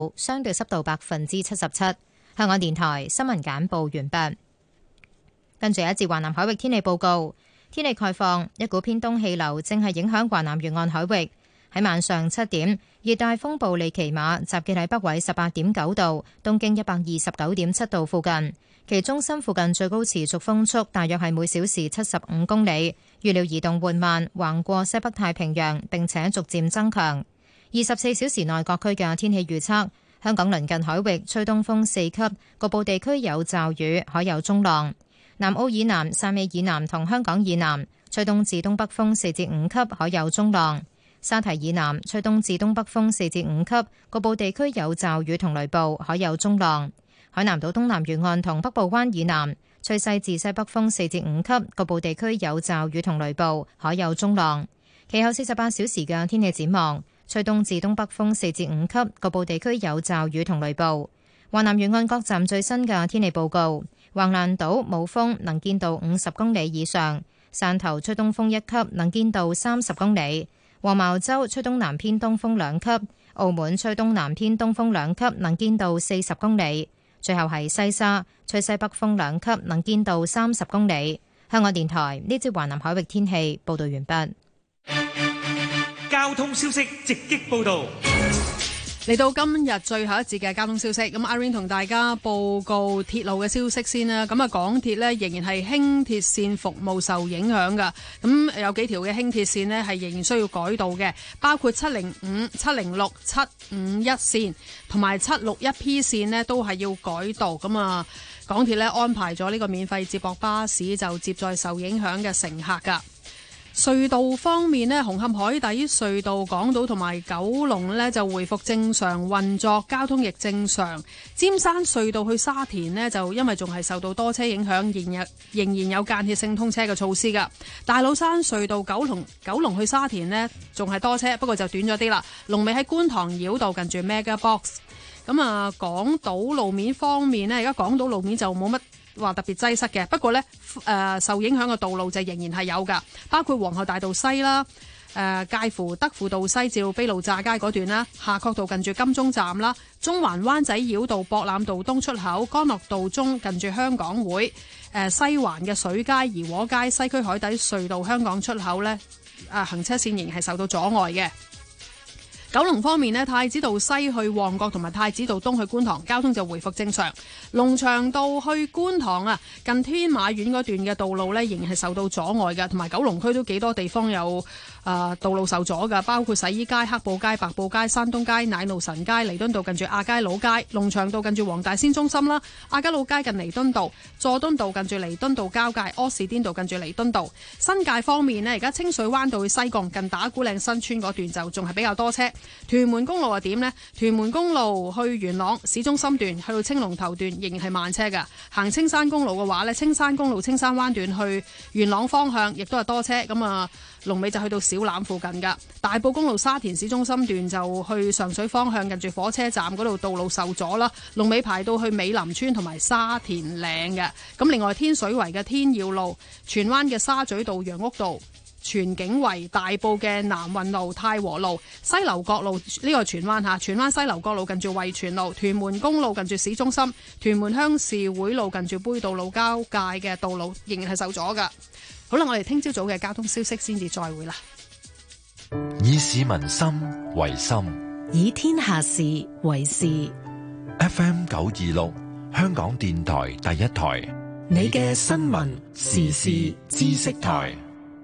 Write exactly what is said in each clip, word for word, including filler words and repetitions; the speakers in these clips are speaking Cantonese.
相對濕度百分之七十七。香港電台新聞簡報完畢。跟住一節華南海域天氣報告，天氣概況，一股偏東氣流正係影響華南沿岸海域。喺晚上七點，熱帶風暴利奇馬集結喺北緯十八點九度、東經一百二十九點七度附近，其中心附近最高持續風速大約係每小時七十五公里，預料移動緩慢，橫過西北太平洋，並且逐漸增強。二十四小時內各區嘅天氣預測：香港鄰近海域吹東風四級，局部地區有驟雨，海有中浪；南澳以南、汕尾以南同香港以南吹東至東北風四至五級，海有中浪。沙堤以南吹東至東北風四至五級，局部地區有驟雨同雷暴，海有中浪。海南島東南沿岸同北部灣以南吹西至西北風四至五級，局部地區有驟雨同雷暴，海有中浪。其後四十八小時嘅天氣展望，吹東至東北風四至五級，局部地區有驟雨同雷暴。華南沿岸各站最新嘅天氣報告：橫瀾島冇風，能見度五十公里以上；汕頭吹東風一級，能見度三十公里。黃茅洲吹東南偏東風兩級，澳門吹東南偏東風兩級，能見度四十公里。最後係西沙吹西北風兩級，能見度三十公里。香港電台呢節華南海域天氣報道完畢。 交通消息直擊報道。 嚟到今日最後一節嘅交通消息，咁阿 Rain 同大家報告鐵路嘅消息先啦。咁啊，港鐵呢仍然係輕鐵線服務受影響噶。咁有幾條嘅輕鐵線呢係仍然需要改道嘅，包括七零五、七零六、七五一線同埋七六一 P 線呢都係要改道。咁啊，港鐵呢安排咗呢個免費接駁巴士就接載受影響嘅乘客噶。隧道方面呢，紅磡海底隧道港島同埋九龍呢就回復正常運作，交通亦正常。尖山隧道去沙田呢，就因為仲係受到多車影響，仍然仍然有間歇性通車嘅措施噶。大老山隧道九龍九龍去沙田呢，仲係多車，不過就短咗啲啦。龍尾喺觀塘繞道近住 Mega Box。咁啊，港島路面方面呢，而家港島路面就冇乜話特別擠塞嘅，不過呢，誒、呃、受影響嘅道路就仍然係有噶，包括皇后大道西啦，誒、呃、介乎德輔道西至卑路乍街嗰段啦，夏慤道近住金鐘站啦，中環灣仔繞道博覽道東出口，干諾道中近住香港會，誒、呃、西環嘅水街、怡和街、西區海底隧道香港出口呢，誒、呃、行車線仍然係受到阻礙嘅。九龍方面呢，太子道西去旺角同埋太子道東去觀塘交通就回復正常。龍翔道去觀塘啊，近天馬苑嗰段嘅道路呢，仍然係受到阻礙嘅，同埋九龍區都幾多地方有誒、呃、道路受阻㗎，包括洗衣街、黑布街、白布街、山東街、奶路臣街、彌敦道近住亞皆老街、龍翔道近住黃大仙中心啦、亞皆老街近彌敦道、佐敦道近住彌敦道交界、柯士甸道近住彌敦道。新界方面呢，而家清水灣道去西貢近打鼓嶺新村嗰段就仲係比較多車。屯門公路係點呢？屯門公路去元朗市中心段去到青龍頭段仍然係慢車㗎。行青山公路嘅話呢，青山公路青山灣段去元朗方向亦都係多車。咁啊，龍尾就去到小欖附近㗎。大埔公路沙田市中心段就去上水方向，近住火車站嗰度道路受阻啦。龍尾排到去美林村同埋沙田嶺嘅。咁另外天水圍嘅天耀路、荃灣嘅沙咀道、楊屋道、荃景圍、大埔嘅南運路、太和路、西樓角路呢個荃灣嚇，荃灣西樓角路近住惠荃路、屯門公路近住市中心、屯門鄉事會路近住杯渡路交界嘅道路仍然係受阻㗎。好啦，我哋聽朝早嘅交通消息先至再會啦。 以市民心為心， 以天下事為事。 F M 九二六，香港電台第一台， 你嘅新聞時事知識台。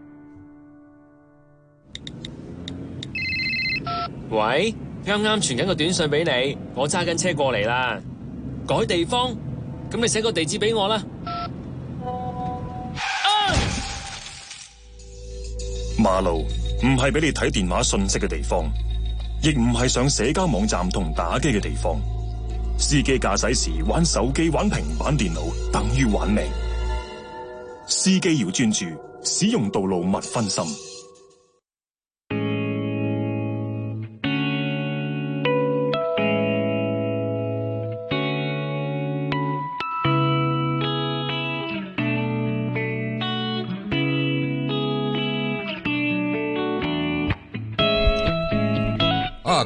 喂，啱啱傳緊個短信俾你，我揸緊車過嚟啦。改地方，咁你寫個地址俾我啦。啊！ 馬路唔係俾你睇電話信息嘅地方，亦唔係上社交網站同打機嘅地方。司機駕駛時玩手機、玩平板電腦，等於玩命。司機要專注，使用道路勿分心。 啊，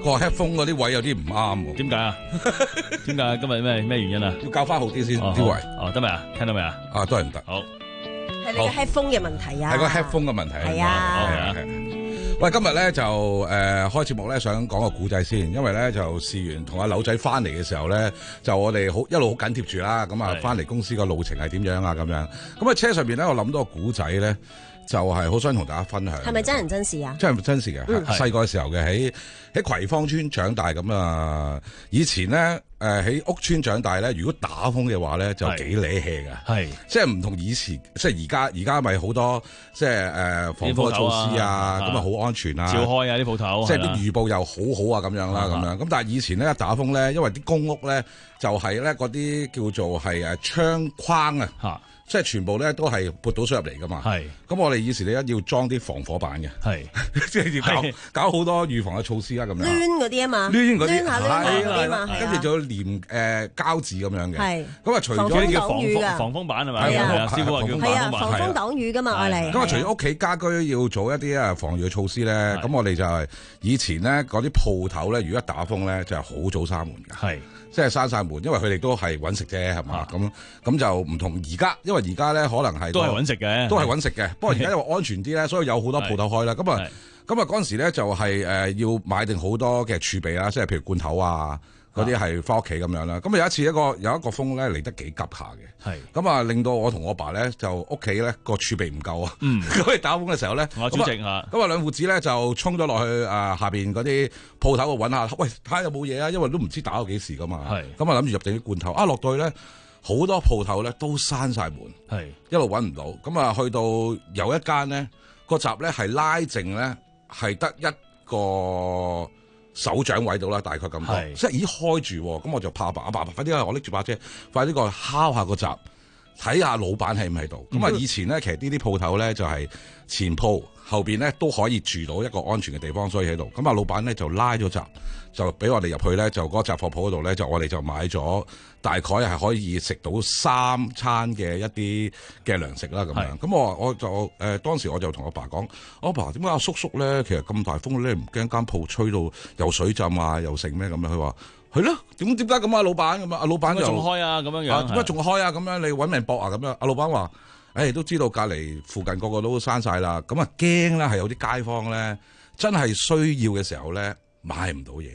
個 headphone 嗰啲位有啲唔啱喎。 點解啊？點解今日咩咩原因啊？ 要校翻好啲先哦啲位。 哦，得未啊？聽到未啊？ 啊，都係唔得。 好， 係你個 headphone 嘅問題啊！ 係個 headphone 嘅問題。 係啊。 係啊。喂，今日咧就誒、呃、開節目咧，想講個古仔先，因為咧就試完同阿柳仔翻嚟嘅時候咧，就我哋好一路好緊貼住啦，咁啊翻嚟公司個路程係點樣啊咁樣，咁啊車上邊咧我諗到個古仔咧，就係、是、好想同大家分享。 係咪真人真事啊？ 真係真事嘅，細個嘅時候嘅喺喺葵芳村長大咁啊，以前咧。誒喺、呃、屋村長大咧，如果打風嘅話咧，就幾理氣嘅， 係即係唔同以前，即係而家而家咪好多即係誒、呃、防火措施啊，咁啊好安全啊， 照開啊啲鋪頭， 即係啲預報又好好啊咁樣啦，咁樣咁但係以前咧一打風咧，因為啲公屋咧就係咧嗰啲叫做係誒窗框啊。啊即係全部咧都係撥到水入嚟噶嘛，係咁我哋以前咧要裝啲防火板嘅，係即係要搞搞好多預防嘅措施啦咁樣。攣嗰啲啊嘛， 攣嗰啲下攣下嗰啲嘛， 跟住仲要黏誒膠紙咁樣嘅，係咁啊除咗啲叫防風防風板係咪？係啊，師傅話叫防風板， 防風擋雨噶嘛，我嚟。 咁啊除咗屋企家居要做一啲啊防禦嘅措施咧，咁我哋就係以前咧嗰啲鋪頭咧，如果一打風咧就係好早閂門嘅，係。即係閂晒門，因為佢哋都係揾食啫，係嘛？咁咁就唔同而家，因為而家咧可能係都係揾食嘅， 都係揾食嘅。不過而家因為安全啲咧，所以有好多鋪頭開啦。咁啊，咁啊嗰陣時咧就係誒要買定好多嘅儲備啦，即係譬如罐頭啊嗰啲係翻屋企咁樣啦。咁啊有一次一個有一個風咧嚟得幾急下嘅，係咁啊令到我同我爸咧就屋企咧個儲備唔夠啊。嗯，咁你打風嘅時候咧， 我主席嚇， 咁啊兩父子咧就衝咗落去誒下邊嗰啲鋪頭度揾下，喂睇下有冇嘢啊，因為都唔知打到幾時噶嘛。係咁啊諗住入定啲罐頭，啊落到去咧好多鋪頭咧都閂晒門，係一路揾唔到。咁啊去到有一間咧個閘咧係拉淨咧係得一個手掌位到啦，大概咁多，即係已經開住，咁我就怕爸，阿爸爸快啲啊！我拎住把遮，快啲過去敲下個閘，睇下老闆喺唔喺度。咁啊、嗯，以前咧其實呢啲鋪頭咧就係前鋪後邊咧都可以住到一個安全嘅地方，所以喺度。咁啊，老闆咧就拉咗閘，就俾我哋入去咧，就嗰個雜貨鋪嗰度咧，就我哋就買咗大概係可以食到三餐嘅一啲嘅糧食啦，咁樣。咁我我就誒、呃、當時我就同我爸講，我爸點解阿叔叔咧其實咁大風咧唔驚間鋪吹到又水浸啊又剩咩咁樣？佢話係咯，點點解咁啊？老闆咁啊？阿老闆就仲開啊咁樣樣， 點解仲開啊？咁樣你揾命搏啊？咁樣阿老闆話。誒、哎、都知道隔離附近個個都閂晒啦，咁啊驚啦，係有啲街坊咧真係需要嘅時候咧買唔到嘢，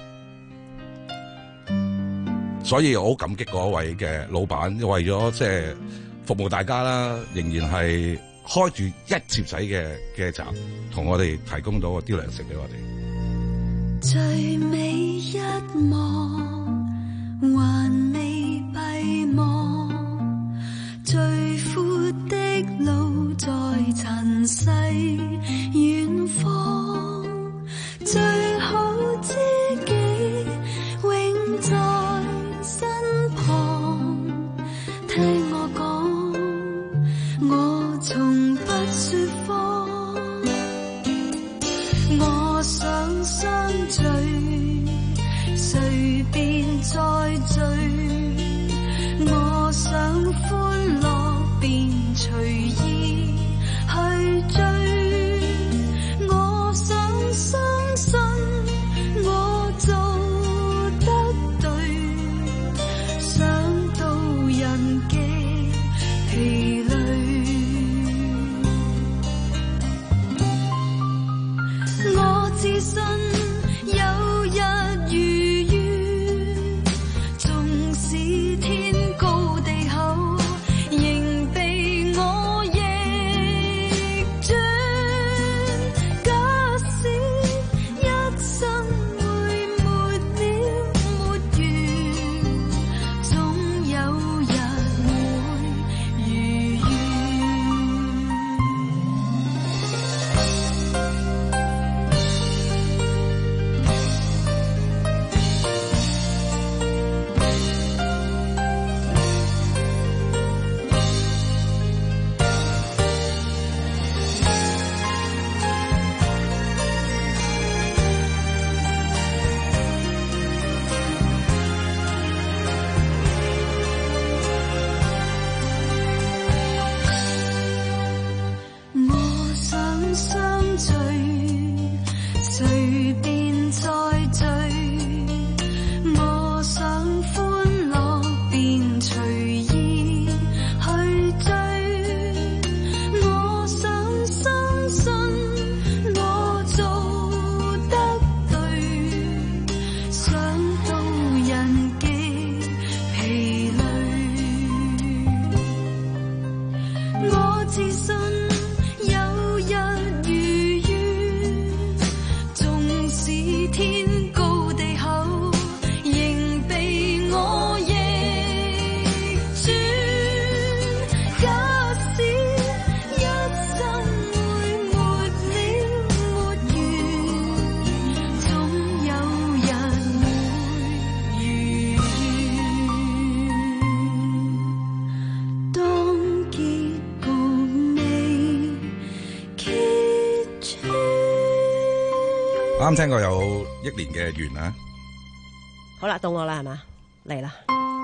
所以我好感激嗰位嘅老闆，為咗即係服務大家啦，仍然係開住一節仔嘅嘅閘，同我哋提供到啲糧食俾我哋。 最美一幕還未閉幕，最闊的路在塵世遠方，最好知己永在身旁。聽我講，我從不說謊，我想相聚，隨便再聚，我想歡樂便隨意去追，我想相信我做得對，想到人嘅疲累，我自信有日如願，縱使天高地厚，仍被我夜啱聽過有憶蓮嘅緣啊。 好啦，到我啦，係嘛？嚟啦。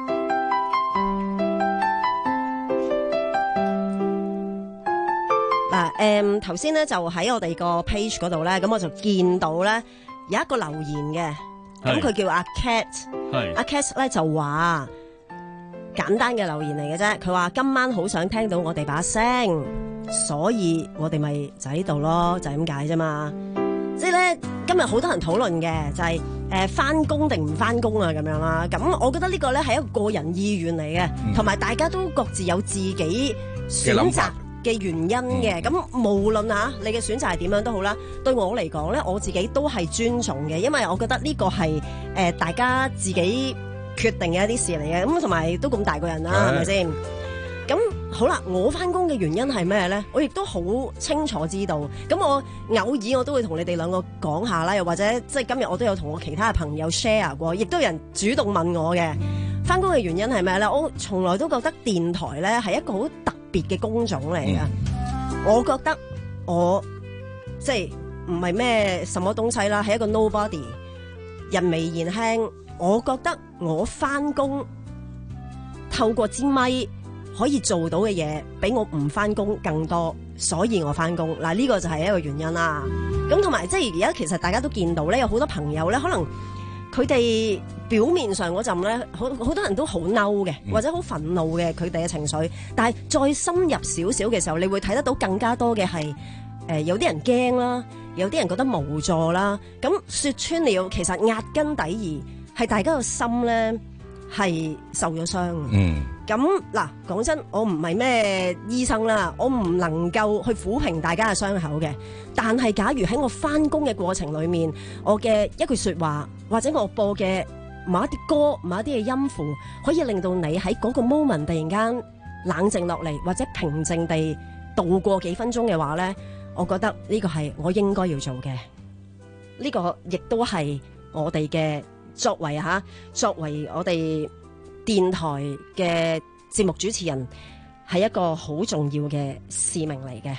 嗱，誒頭先咧就喺我哋個 page 嗰度咧，咁我就見到咧有一個留言嘅，咁佢叫阿 Cat，阿 Cat 咧就話簡單嘅留言嚟嘅啫，佢話今晚好想聽到我哋把聲，所以我哋咪就喺度咯，就係咁解啫嘛。即係咧今日好多人討論嘅就係誒翻工定唔翻工啊咁樣啦，咁我覺得呢個咧係一個個人意願嚟嘅，同埋、嗯、大家都各自有自己選擇嘅原因嘅，咁、嗯、無論嚇你嘅選擇係點樣都好啦，對我嚟講咧，我自己都係尊重嘅，因為我覺得呢個係誒、呃、大家自己決定嘅一啲事嚟嘅，咁同埋都咁大個人啦，係咪先？咁好啦，我翻工嘅原因係咩咧？我亦都好清楚知道，咁我偶爾我都會同你哋兩個講下啦，又或者即係今日我都有同我其他嘅朋友 share 過，亦都有人主動問我嘅翻工嘅原因係咩咧？我從來都覺得電台咧係一個好特別嘅工種嚟嘅，嗯、我覺得我即係唔係咩什麼東西啦，係一個 nobody， 人微言輕。我覺得我翻工透過支咪可以做到嘅嘢，比我唔翻工更多，所以我翻工。嗱，呢個就係一個原因啦。咁同埋即係而家其實大家都見到咧，有好多朋友咧，可能佢哋表面上嗰陣咧，好好多人都好嬲嘅，或者好憤怒嘅佢哋嘅情緒，但係再深入少少嘅時候，你會睇得到更加多嘅係誒有啲人驚啦，有啲人覺得無助啦。咁說穿了，其實壓根底兒係大家個心咧係受咗傷。嗯。咁嗱，講真，我唔係咩醫生啦，我唔能夠去撫平大家嘅傷口嘅。但係假如喺我翻工嘅過程裏面，我嘅一句說話，或者我播嘅某一啲歌、某一啲嘅音符，可以令到你喺嗰個 moment 突然間冷靜落嚟，或者平靜地度過幾分鐘嘅話呢，我覺得呢個係我應該要做嘅。呢個亦都係我哋嘅作為吓，作為我哋電台嘅節目主持人，係一個好重要嘅使命嚟嘅。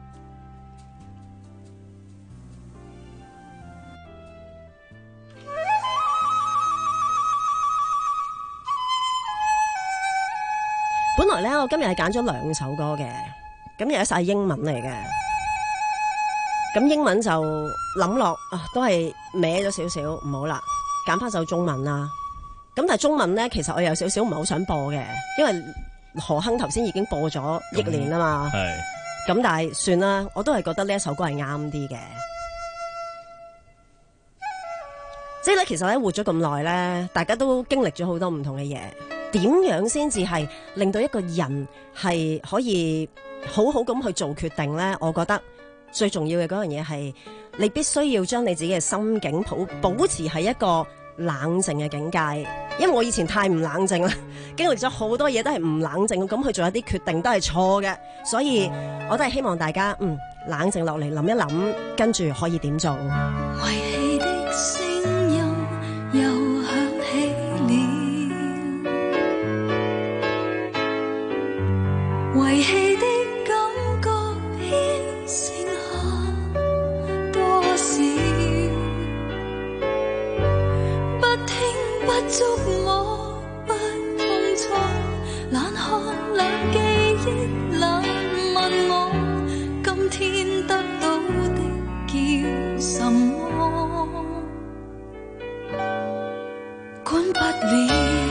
本來咧，我今日係揀咗兩首歌嘅，咁有一首係英文嚟嘅，咁英文就諗落啊，都係歪咗少少，唔好啦，揀翻首中文啦。咁但係中文咧，其實我有少少唔係好想播嘅，因為何鏗頭先已經播咗憶蓮啊嘛。係。咁但係算啦，我都係覺得呢一首歌係啱啲嘅。即係咧，其實咧活咗咁耐咧，大家都經歷咗好多唔同嘅嘢。點樣先至係令到一個人係可以好好咁去做決定咧？我覺得最重要嘅嗰樣嘢係，你必須要將你自己嘅心境保保持喺一個冷靜嘅境界，因為我以前太唔冷靜啦，經歷咗好多嘢都係唔冷靜，咁去做一啲決定都係錯嘅，所以我都係希望大家嗯冷靜落嚟諗一諗，跟住可以點做。 遺棄的聲音又響起了，遺棄的感覺偏剩下多少？不觸摸，不碰觸，冷看冷記憶，冷問我，今天得到的叫什麼？管不了。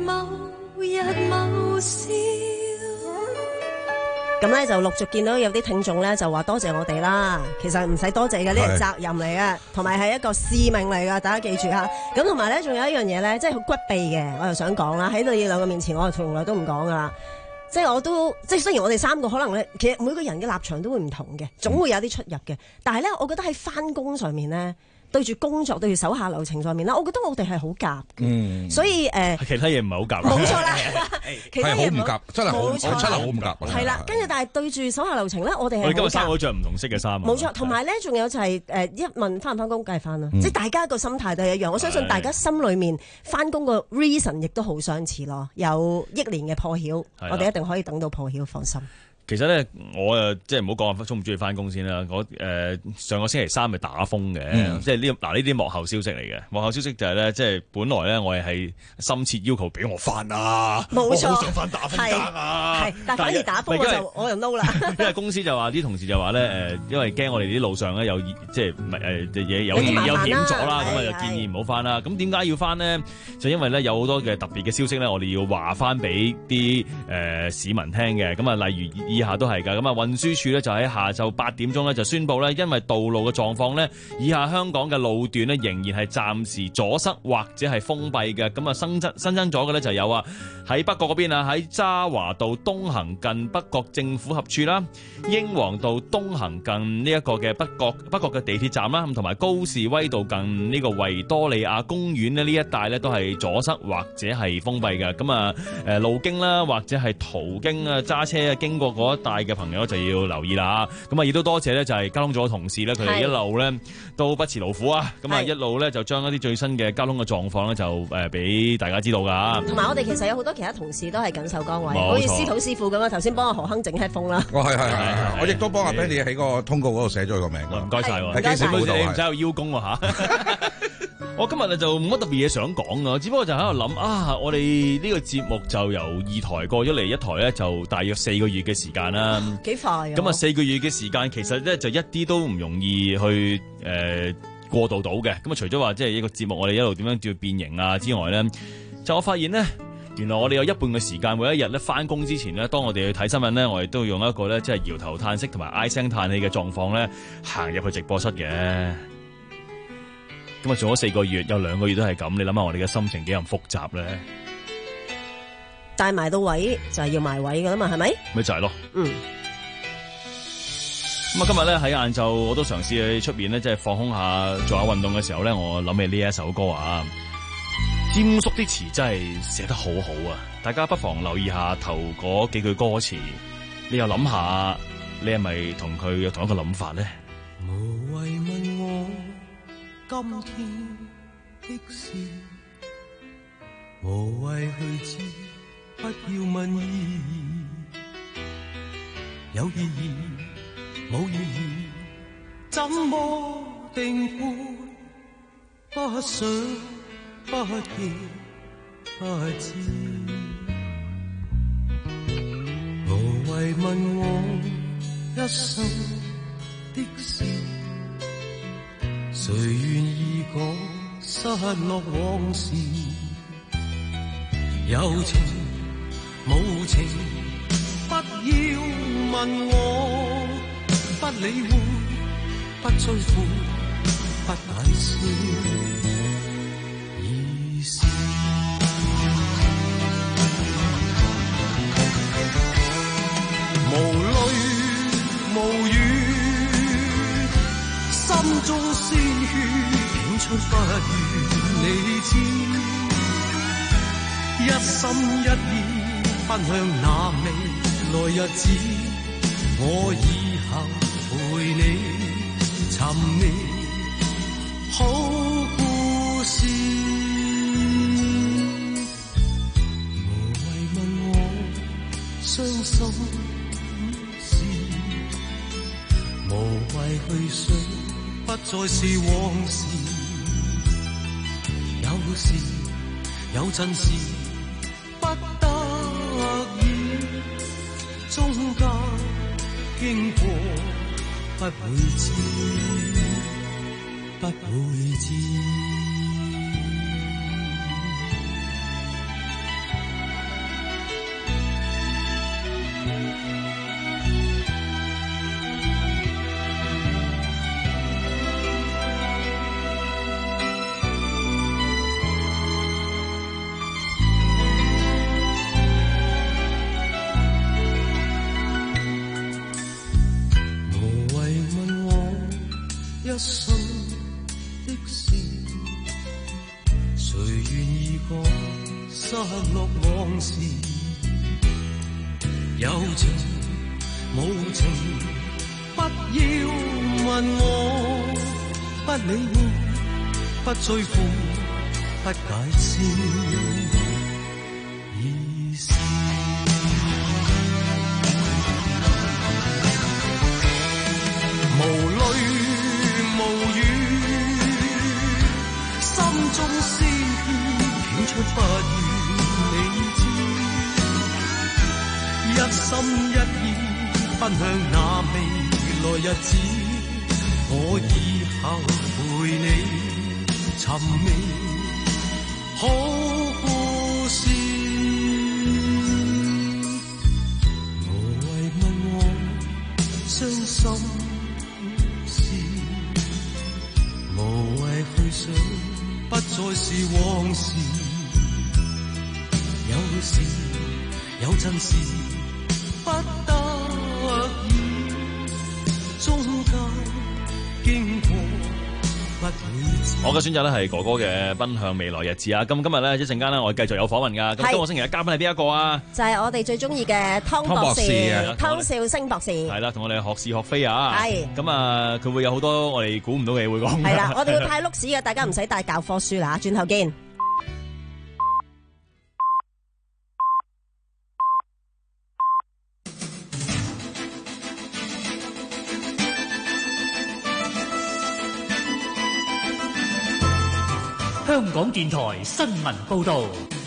某日某宵。 咁咧就陸續見到有啲聽眾咧就話多謝我哋啦，其實唔使多謝嘅，呢係責任嚟嘅，同埋係一個使命嚟噶，大家記住吓。咁同埋咧仲有一樣嘢咧，即係好骨痹嘅，我又想講啦，喺你兩個面前，我從來都唔講噶啦。即係我都即係雖然我哋三個可能咧，其實每個人嘅立場都會唔同嘅，總會有啲出入嘅。但係咧，我覺得喺翻工上面咧，對住工作對住手下留情上面啦，我覺得我哋係好夾嘅。嗯，所以誒，呃、 其他嘢唔係好夾。 冇錯啦，其他嘢唔夾，真係好真係好唔夾。 係啦，跟住但係對住手下留情咧，我哋係我哋今日三個着唔同色嘅衫。 冇錯，同埋咧仲有就係、是、誒、呃、一問翻唔翻工，梗係翻啦。嗯、即係大家個心態都係一樣。我相信大家心裏面翻工個 reason 亦都好相似咯。有億年嘅破曉，我哋一定可以等到破曉，放心。 其實咧，我誒即係唔好講中唔中意翻工先啦。我誒、呃、上個星期三咪打風嘅，嗯、即係呢嗱呢啲幕後消息嚟嘅。幕後消息就係、是、咧，即係本來咧我係係深切要求俾我翻啊， 冇錯， 我好想翻打風更啊， 係，但係反而打風我就我又 no 啦。 因為公司就話啲同事就話咧誒，因為驚我哋啲路上咧有即係唔係誒嘢有有險阻啦，咁啊就建議唔好翻啦。咁點解要翻呢？就因為咧有好多嘅特別嘅消息咧，我哋要話翻俾啲誒市民聽嘅。咁啊，例如以下都係㗎，咁啊運輸署咧就喺下晝八點鐘咧就宣布咧，因為道路嘅狀況咧，以下香港嘅路段咧仍然係暫時阻塞或者係封閉嘅。咁啊新增新增咗嘅咧就有啊喺北角嗰邊啊，喺渣華道東行近北角政府合署啦，英皇道東行近呢一個嘅北角北角嘅地鐵站啦，咁同埋高士威道近呢個維多利亞公園咧呢一帶咧都係阻塞或者係封閉嘅。咁啊誒路經啦或者係途經啊揸車啊經過嗰一帶嘅朋友就要留意啦。咁啊亦都多謝咧就係交通組嘅同事咧，佢哋一路咧都不辭勞苦啊。咁啊一路咧就將一啲最新嘅交通嘅狀況咧就誒俾大家知道噶。 同埋我哋其實有好多其他同事都係緊守崗位，好似司徒師傅咁啊，頭先幫阿何亨整 headphone 啦。 哦係係係，我亦都幫阿 Benny 喺個通告嗰度寫咗佢個名。 唔該晒， 喺機師嗰度， 你唔使有邀功喎嚇。我今日咧就冇乜特別嘢想講啊，只不過就喺度諗啊，我哋呢個節目就由二台過咗嚟一台咧，就大約四個月嘅時間啦。 幾快啊！ 咁啊，四個月嘅時間其實咧就一啲都唔容易去誒、呃、過渡到嘅。咁啊，除咗話即係一個節目，我哋一路點樣叫變形啊之外咧，就我發現咧，原來我哋有一半嘅時間，每一日咧翻工之前咧，當我哋去睇新聞咧，我哋都用一個咧即係搖頭嘆息同埋唉聲嘆氣嘅狀況咧，行入去直播室嘅。咁啊，做咗四個月，有兩個月都係咁，你諗下我哋嘅心情幾咁複雜咧？ 但係埋到位就係要埋位噶啦嘛，係咪？ 咪就係咯。 嗯。 咁啊，今日咧喺晏晝我都嘗試去出邊咧，即係放空下做下運動嘅時候咧，我諗起呢一首歌啊，霑叔啲詞真係寫得好好啊！大家不妨留意下頭嗰幾句歌詞，你又諗下，你係咪同佢有同一個諗法咧？ 無謂問我今天的事，無謂去知，不要問意義，有意義冇意義，怎麼定判？不想不見不知，無謂問我一生的事，誰願意講失落往事？有情無情，不要問我，不理會，不追悔，不解釋意思。無淚無語，心中鮮血竟出不願你知，一心一意奔向那未來日子，我以後陪你尋覓好故事。無謂問我傷心事，無謂去想不再是往事，有時有陣時不得已，中間經過不會知，不會知。 失落往事，有情無情，不要問我，不理會，不追悔，不解釋意思。無淚無語，心中鮮血傾出不願你知，一心一意奔向那未來日子，我以後陪你尋覓好故事。無謂問我傷心無謂去想，不再是往事。有時有陣時不得已，中間經過不會知。 我嘅選擇咧係哥哥嘅《奔向未來日子》啊！咁今日咧一陣間咧，我哋繼續有訪問噶。咁今個星期嘅嘉賓係邊一個啊？ 就係我哋最中意嘅湯博士，湯兆星博士。 係啦，同我哋學是學非啊！ 係咁啊，佢會有好多我哋估唔到嘅嘢會講。 係啦，我哋要派碌屎嘅，大家唔使帶教科書啦，轉頭見。 香港電台新聞報導，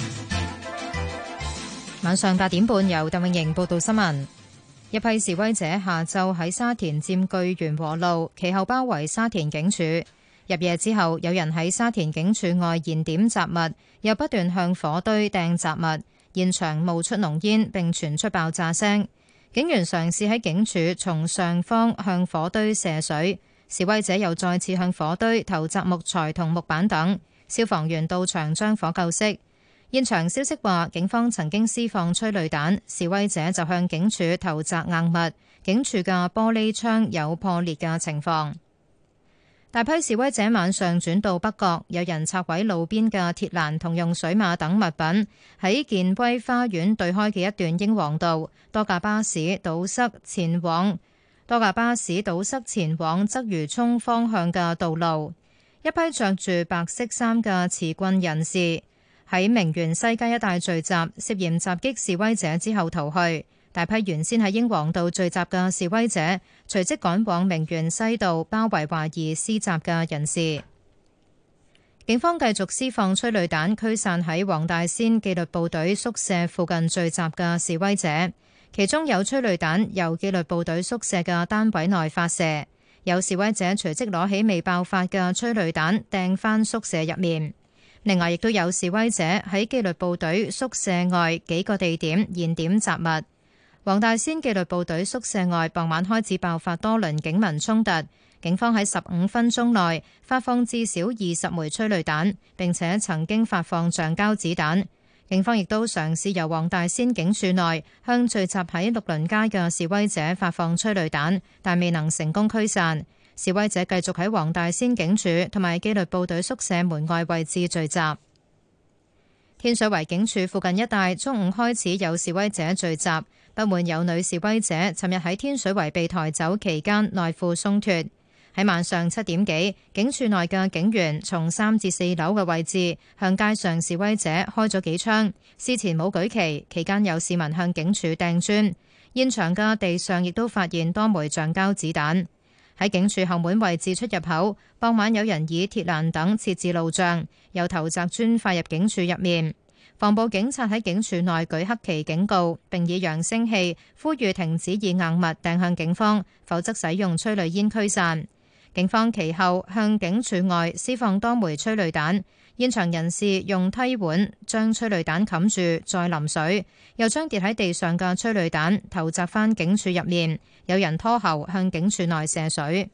晚上八點半由鄧永盈報道新聞。一批示威者下晝喺沙田佔據元和路，其後包圍沙田警署。入夜之後，有人喺沙田警署外燃點雜物，又不斷向火堆掟雜物，現場冒出濃煙並傳出爆炸聲。警員嘗試喺警署從上方向火堆射水，示威者又再次向火堆投擲木材同木板等。消防員到場將火救熄。現場消息話，警方曾經施放催淚彈，示威者就向警署投擲硬物，警署嘅玻璃窗有破裂嘅情況。大批示威者晚上轉到北角，有人拆毀路邊嘅鐵欄同用水馬等物品。喺健威花園對開嘅一段英皇道，多架巴士堵塞前往多架巴士堵塞前往鰂魚涌方向嘅道路。一批着住白色衫嘅持棍人士喺明園西街一帶聚集，涉嫌襲擊示威者之後逃去。大批原先喺英皇道聚集嘅示威者隨即趕往明園西道，包圍懷疑施襲嘅人士。警方繼續施放催淚彈驅散喺黃大仙紀律部隊宿舍附近聚集嘅示威者，其中有催淚彈由紀律部隊宿舍嘅單位內發射。有示威者隨即攞起未爆發嘅催淚彈掟返宿舍入面。另外，亦都有示威者喺紀律部隊宿舍外幾個地點燃點雜物。黃大仙紀律部隊宿舍外傍晚開始爆發多輪警民衝突，警方喺十五分鐘內發放至少二十枚催淚彈，並且曾經發放橡膠子彈。警方亦都嘗試由黃大仙警署內向聚集喺綠林街嘅示威者發放催淚彈，但未能成功驅散。示威者繼續喺黃大仙警署同埋紀律部隊宿舍門外位置聚集。天水圍警署附近一帶中午開始有示威者聚集，不滿有女示威者尋日喺天水圍被抬走期間內褲鬆脫。喺晚上七點幾，警署內嘅警員從三至四樓嘅位置向街上示威者開咗幾槍，事前冇舉旗，期間有市民向警署掟磚。現場嘅地上亦都發現多枚橡膠子彈。喺警署後門位置出入口，傍晚有人以鐵欄等設置路障，又投擲磚塊入警署入面。防暴警察喺警署內舉黑旗警告，並以揚聲器呼籲停止以硬物掟向警方，否則使用催淚煙驅散。警方其後向警署外施放多枚催淚彈，現場人士用梯碗將催淚彈冚住，再淋水，又將跌喺地上嘅催淚彈投擲返警署入面。有人拖喉向警署內射水。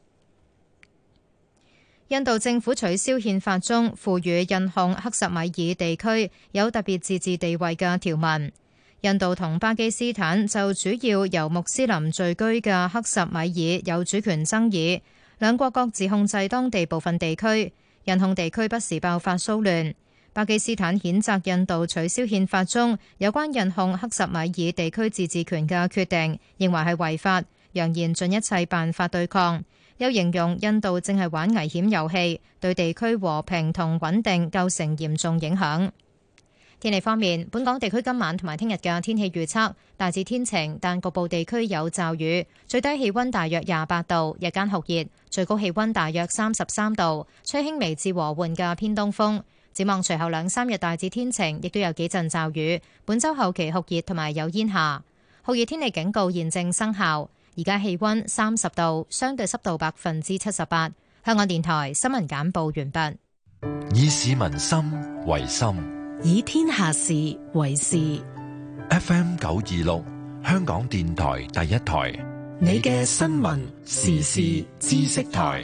印度政府取消憲法中賦予印控克什米爾地區有特別自治地位嘅條文。印度同巴基斯坦就主要由穆斯林聚居嘅克什米爾有主權爭議。兩國各自控制當地部分地區，印控地區不時爆發騷亂。 巴基斯坦譴責印度取消憲法中有關印控克什米爾地區自治權嘅決定，認為係違法，揚言盡一切辦法對抗。又形容印度正係玩危險遊戲，對地區和平同穩定構成嚴重影響。天氣方面，本港地區今晚同埋聽日嘅天氣預測大致天晴，但局部地區有驟雨，最低氣溫大約廿八度，日間酷熱，最高氣溫大約三十三度，吹輕微至和緩嘅偏東風。展望隨後兩三日大致天晴，亦都有幾陣驟雨。本週後期酷熱同埋有煙霞，酷熱天氣警告現正生效。而家氣溫三十度，相對濕度百分之七十八。香港電台新聞簡報完畢。 以市民心為心， 以天下事為事。 F M 九二六，香港電台第一台， 你嘅新聞時事知識台。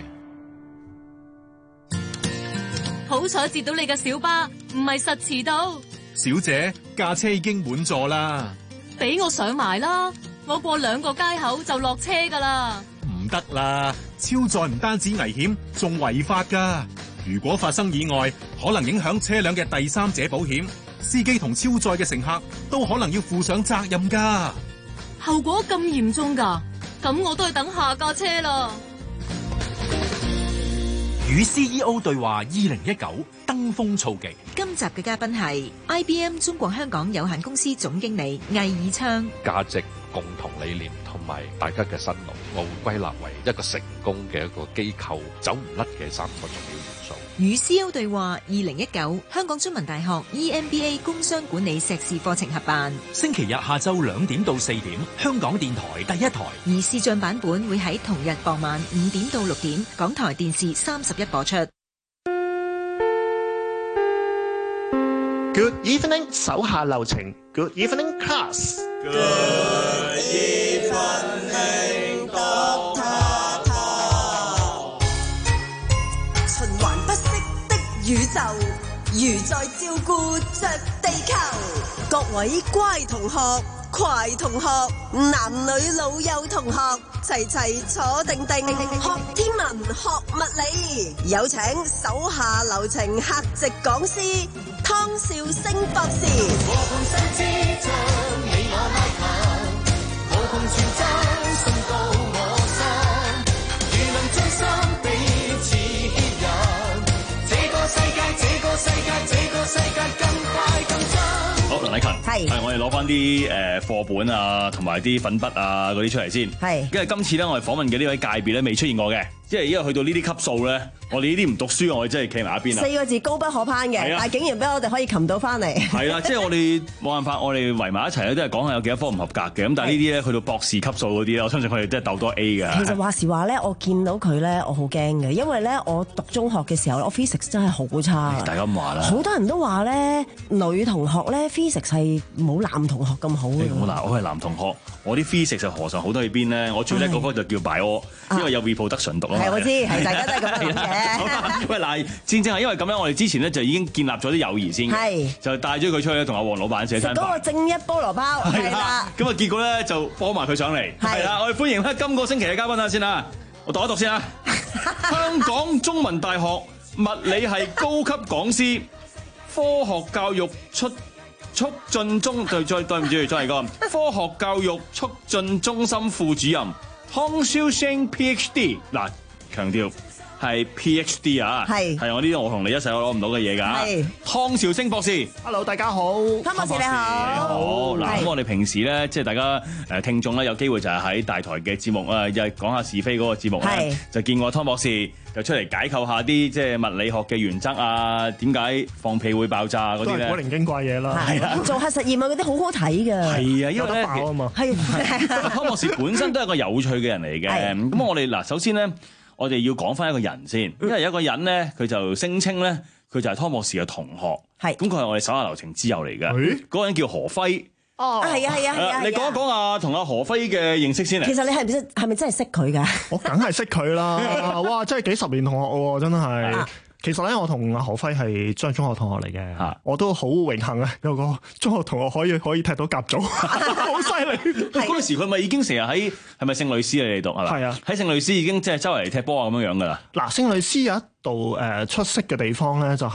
好彩接到你嘅小巴，唔係實遲到。 小姐，架車已經滿座啦。 俾我上埋啦，我過兩個街口就落車噶啦。 唔得啦，超載唔單止危險，仲違法噶。如果發生意外，可能影響車輛嘅第三者保險，司機同超載嘅乘客都可能要負上責任噶。 後果咁嚴重噶，咁我都係等下架車啦。 與 C E O 對話二零一九登峰造極。 今集嘅嘉賓係 I B M 中國香港有限公司總經理魏以昌。 價值、共同理念同埋大家嘅辛勞，我會歸納為一個成功嘅一個機構走唔甩嘅三個重要元素。 與 C E O 對話二零一九，香港中文大學 E M B A 工商管理碩士課程合辦， 星期日下晝兩點到四點，香港電台第一台。 而視像版本會喺同日傍晚五點到六點，港台電視三十一播出。 Good evening， 手下留情。Good evening class。Good evening Doctor Tom。循環不息的宇宙，如在照顧着地球。各位乖同學、快同學、男女老幼同學，齊齊坐定定，學天文，學物理。有請手下留情客席講師湯兆星博士。和同世之將你我拉近，無窮傳真送到我心，如能將心彼此牽引，這個世界，這個世界，這個世界更快更真。 好，梁禮勤，係係我哋攞翻啲誒課本啊，同埋啲粉筆啊嗰啲出嚟先。係，因為今次咧，我哋訪問嘅呢位界別咧未出現過嘅，即係因為去到呢啲級數咧，我哋呢啲唔讀書，我哋真係企埋一邊啦。 四個字高不可攀嘅，但係竟然俾我哋可以擒到翻嚟。 係啦，即係我哋冇辦法，我哋圍埋一齊咧，都係講下有幾多科唔合格嘅。咁但係呢啲咧去到博士級數嗰啲咧，我相信佢哋都係鬥多 A 嘅。 其實話時話咧，我見到佢咧，我好驚嘅，因為咧我讀中學嘅時候，我 physics 真係好差。 大家咁話啦， 好多人都話咧，女同學咧 physics 係冇男同學咁好嘅。 嗱，我係男同學，我啲 physics 就何嘗好多喺邊咧？我最叻嗰科就叫 bio，因為有 reproduction 讀啊。 係我知，係大家都係咁樣嘅。 喂，嗱，正正係因為咁樣，我哋之前咧就已經建立咗啲友誼先，係就帶咗佢出去同阿黃老闆寫餐飯。 嗰個正一菠蘿包係啦。 咁啊，結果咧就幫埋佢上嚟，係啦，我哋歡迎咧今個星期嘅嘉賓啊先啦，我讀一讀先啊。香港中文大學物理系高級講師，科學教育出促進中對對對唔住，再嚟個科學教育促進中心副主任湯兆星 PhD， 嗱強調係 PhD 啊，係係我呢啲我同你一世我攞唔到嘅嘢㗎。係湯兆星博士 ，Hello 大家好，湯博士你好， 你好。嗱咁我哋平時咧，即係大家誒聽眾咧有機會就係喺大台嘅節目啊，又係講下是非嗰個節目咧，就見過湯博士就出嚟解構下啲即係物理學嘅原則啊，點解放屁會爆炸嗰啲咧？ 古靈精怪嘢啦， 係啊，做下實驗啊嗰啲好好睇㗎。 係啊，因為咧爆啊嘛。 係湯博士本身都係一個有趣嘅人嚟嘅。咁我哋嗱首先咧。我哋要講翻一個人先，因為有一個人咧，佢就聲稱咧，佢就係湯博士嘅同學，係咁佢係我哋手下留情之友嚟嘅。嗰個人叫何輝。哦，係啊，係啊，係啊。你講一講啊，同阿何輝嘅認識先嚟。 其實你係唔係係咪真係識佢㗎？ 我梗係識佢啦！哇，真係幾十年同學喎，真係。其實咧，我同阿何輝係張中學同學嚟嘅，啊、我都好榮幸啊，有個中學同學可以可以踢到甲組，好犀利。 嗰陣時佢咪已經成日喺係咪聖類斯你哋讀係嘛？係啊，喺聖類斯已經即係周圍踢波啊咁樣樣噶啦。 嗱，聖類斯有一度誒出色嘅地方咧，就係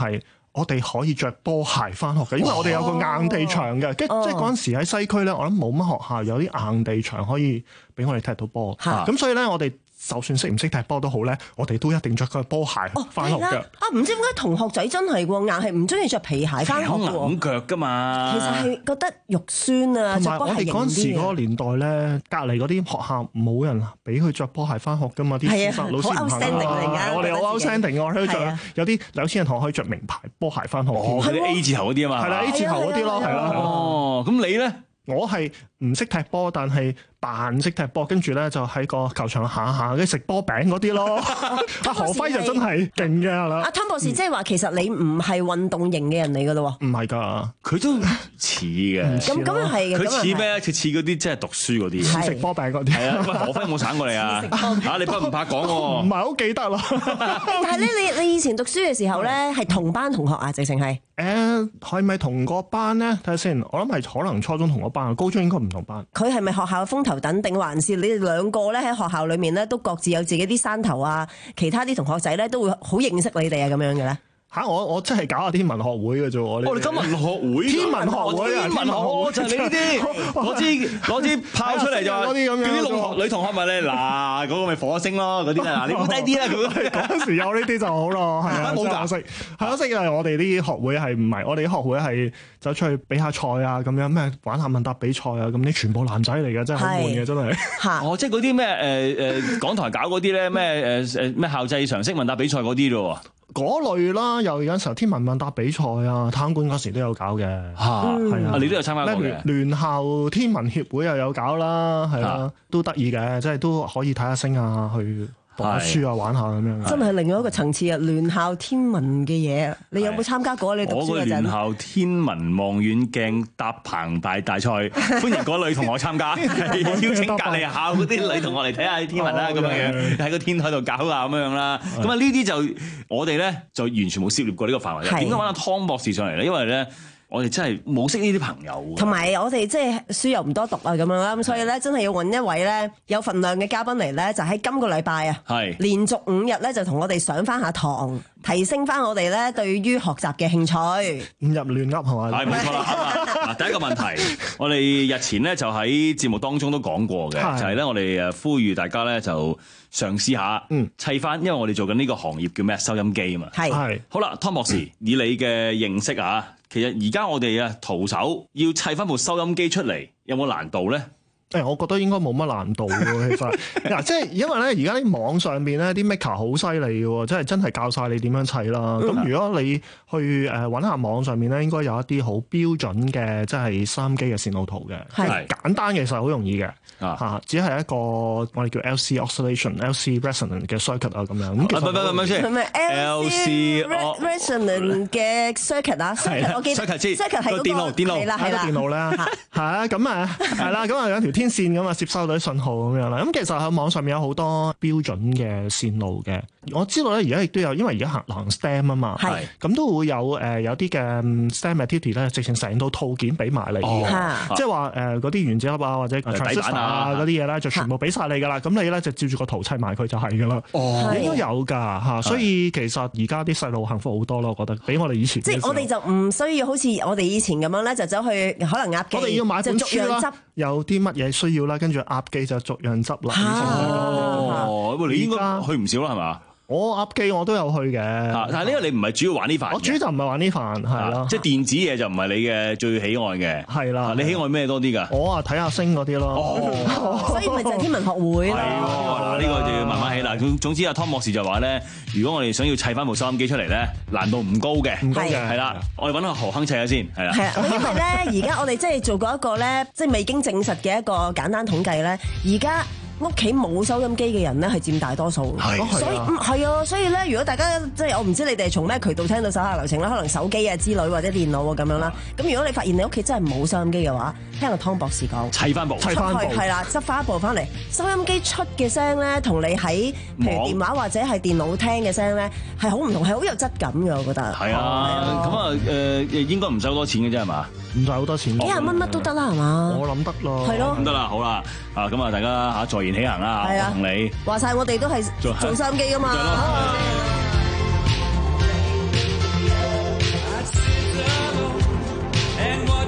我哋可以着波鞋翻學嘅，因為我哋有個硬地場嘅，即係嗰陣時喺西區咧，我諗冇乜學校有啲硬地場可以俾我哋踢到波，咁所以咧我哋。就算識唔識踢波都好咧，我哋都一定着個波鞋翻學嘅。 啊，唔知點解同學仔真係喎，硬係唔中意着皮鞋翻學嘅喎。 硬腳㗎嘛。其實係覺得肉酸啊， 同埋我哋嗰陣時嗰個年代咧，隔離嗰啲學校冇人俾佢着波鞋翻學㗎嘛，啲師生老師唔肯啊。我哋好 outstanding 嘅，我哋可以着有啲有錢人同學可以着名牌波鞋翻學。 哦，嗰啲 A 字頭嗰啲啊嘛。 係啦 ，A 字頭嗰啲咯，係啦。 哦，咁你咧？ 我係唔識踢波，但係扮識踢波，跟住咧就喺個球場行下，跟住食波餅嗰啲咯。阿何輝就真係勁嘅啦。 阿湯博士即係話，其實你唔係運動型嘅人嚟噶咯喎。 唔係㗎， 佢都似嘅。 咁咁又係嘅。 佢似咩？佢似嗰啲即係讀書嗰啲， 食波餅嗰啲。 係啊，喂，何輝有冇省過你啊？嚇，你不唔怕講喎？ 唔係好記得咯。 但係咧，你你以前讀書嘅時候咧，係同班同學啊，直情係。 誒，係咪同個班咧？睇下先，我諗係可能初中同個班，高中應該唔同班。 佢係咪學校嘅風頭等，定還是你哋兩個咧喺學校裏面咧都各自有自己啲山頭啊？其他啲同學仔咧都會好認識你哋啊咁樣嘅咧？ 嚇！我我真係搞下天文學會嘅啫，我我哋今文學會， 天文學會啊， 天文學會就係你呢啲攞支攞支炮出嚟就嗰啲咁樣，啲同學女同學問你嗱嗰個咪火星咯嗰啲啊，你唔好低啲啦咁。 嗰陣時有呢啲就好咯，係啊，冇可惜，係可惜嘅。我哋啲學會係唔係？我哋啲學會係走出去比下賽啊，咁樣咩玩下問答比賽啊，咁啲全部男仔嚟嘅，真係好悶嘅，真係。 哦，即係嗰啲咩誒誒港台搞嗰啲咧咩誒誒咩校際常識問答比賽嗰啲咯喎。 嗰類啦，又有陣時候天文問答比賽啊，體育館嗰時都有搞嘅，係啊， 你都有參加過嘅。 聯校天文協會又有搞啦，係啦，都得意嘅，即係都可以睇下星啊，去讀下書啊，玩下咁樣。 真係另外一個層次啊！聯校天文嘅嘢，你有冇參加過？你讀書嗰陣。 我個聯校天文望遠鏡搭棚大大賽，歡迎嗰女同學參加，邀請隔離校嗰啲女同學嚟睇下天文啦，咁樣樣喺個天台度搞啊咁樣啦。咁啊呢啲就我哋咧就完全冇涉獵過呢個範圍。點解揾阿湯博士上嚟咧？因為咧。我哋真係冇識呢啲朋友， 同埋我哋即係書又唔多讀啊咁樣啦，咁所以咧真係要揾一位咧有份量嘅嘉賓嚟咧，就喺今個禮拜啊，係連續五日咧就同我哋上翻下堂，提升翻我哋咧對於學習嘅興趣。 唔入亂噏係咪？ 係冇錯啦。嗱，第一個問題，我哋日前咧就喺節目當中都講過嘅，就係咧我哋誒呼籲大家咧就嘗試下砌翻，因為我哋做緊呢個行業叫咩收音機啊嘛。係係。好啦，湯博士，以你嘅認識啊。其實而家我哋啊徒手要砌翻部收音機出嚟，有冇難度咧？ 誒，我覺得應該冇乜難度喎，其實嗱，即係因為咧，而家啲網上邊咧啲 maker 好犀利嘅喎，即係真係教晒你點樣砌啦。咁、嗯、如果你去誒揾下網上面咧，應該有一啲好標準嘅，即係收音機嘅線路圖嘅，係簡單嘅，其實好容易嘅嚇，只係一個我哋叫 L C oscillation、L C resonant 嘅 circuit 啊咁樣。咁其實唔係唔係先， 係咪 L C resonant 嘅 circuit 啊 ？circuit 我記得 circuit 係嗰個電路，電路係啦係啦， 電路啦係啊，咁啊係啦，咁啊有條天線咁啊，接收到啲信號咁樣啦。咁其實喺網上面有好多標準嘅線路嘅。我知道咧，而家亦都有，因為而家行行 STEM 啊嘛，係咁都會有誒有啲嘅 STEM activity 咧，直情成套套件俾埋你嘅，即係話誒嗰啲原子粒啊或者 transistor 啊嗰啲嘢咧，就全部俾晒你噶啦。咁你咧就照住個圖砌埋佢就係噶啦。哦，應該有㗎嚇，所以其實而家啲細路幸福好多咯，我覺得比我哋以前。 即係我哋就唔需要好似我哋以前咁樣咧，就走去可能壓機， 我哋要買本書啦，有啲乜嘢需要啦，跟住壓機就逐樣執啦。 哦，你應該去唔少啦，係嘛？ 我鴨機我都有去嘅， 但係呢個你唔係主要玩呢範， 我主要就唔係玩呢範，係啦， 即係電子嘢就唔係你嘅最喜愛嘅，係啦。你喜愛咩多啲㗎？ 我啊睇下星嗰啲咯， 所以咪就係天文學會咯。 係喎，嗱呢個就要慢慢起啦。總總之阿湯博士就話咧，如果我哋想要砌翻部收音機出嚟咧，難度唔高嘅，唔高嘅，係啦。我哋揾個何鏗砌下先，係啦。係啊， 因為咧而家我哋即係做過一個咧，即係未經證實嘅一個簡單統計咧，而家。屋企冇收音機嘅人咧係佔大多數，所以唔係啊，所以咧如果大家即係我唔知你哋係從咩渠道聽到手下留情啦，可能手機啊之類或者電腦咁樣啦。咁如果你發現你屋企真係冇收音機嘅話，聽個湯博士講， 砌翻部， 砌翻部係啦，執翻一部翻嚟，收音機出嘅聲咧，同你喺譬如電話或者係電腦聽嘅聲咧係好唔同，係好有質感嘅，我覺得。 係啊，咁啊誒應該唔收多錢嘅啫係嘛？ 唔使好多錢， 幾廿蚊乜都得啦係嘛？ 我諗得咯， 係咯， 咁得啦，好啦，啊咁啊大家嚇坐言起行啦，我同你話晒我哋都係做收音機噶嘛。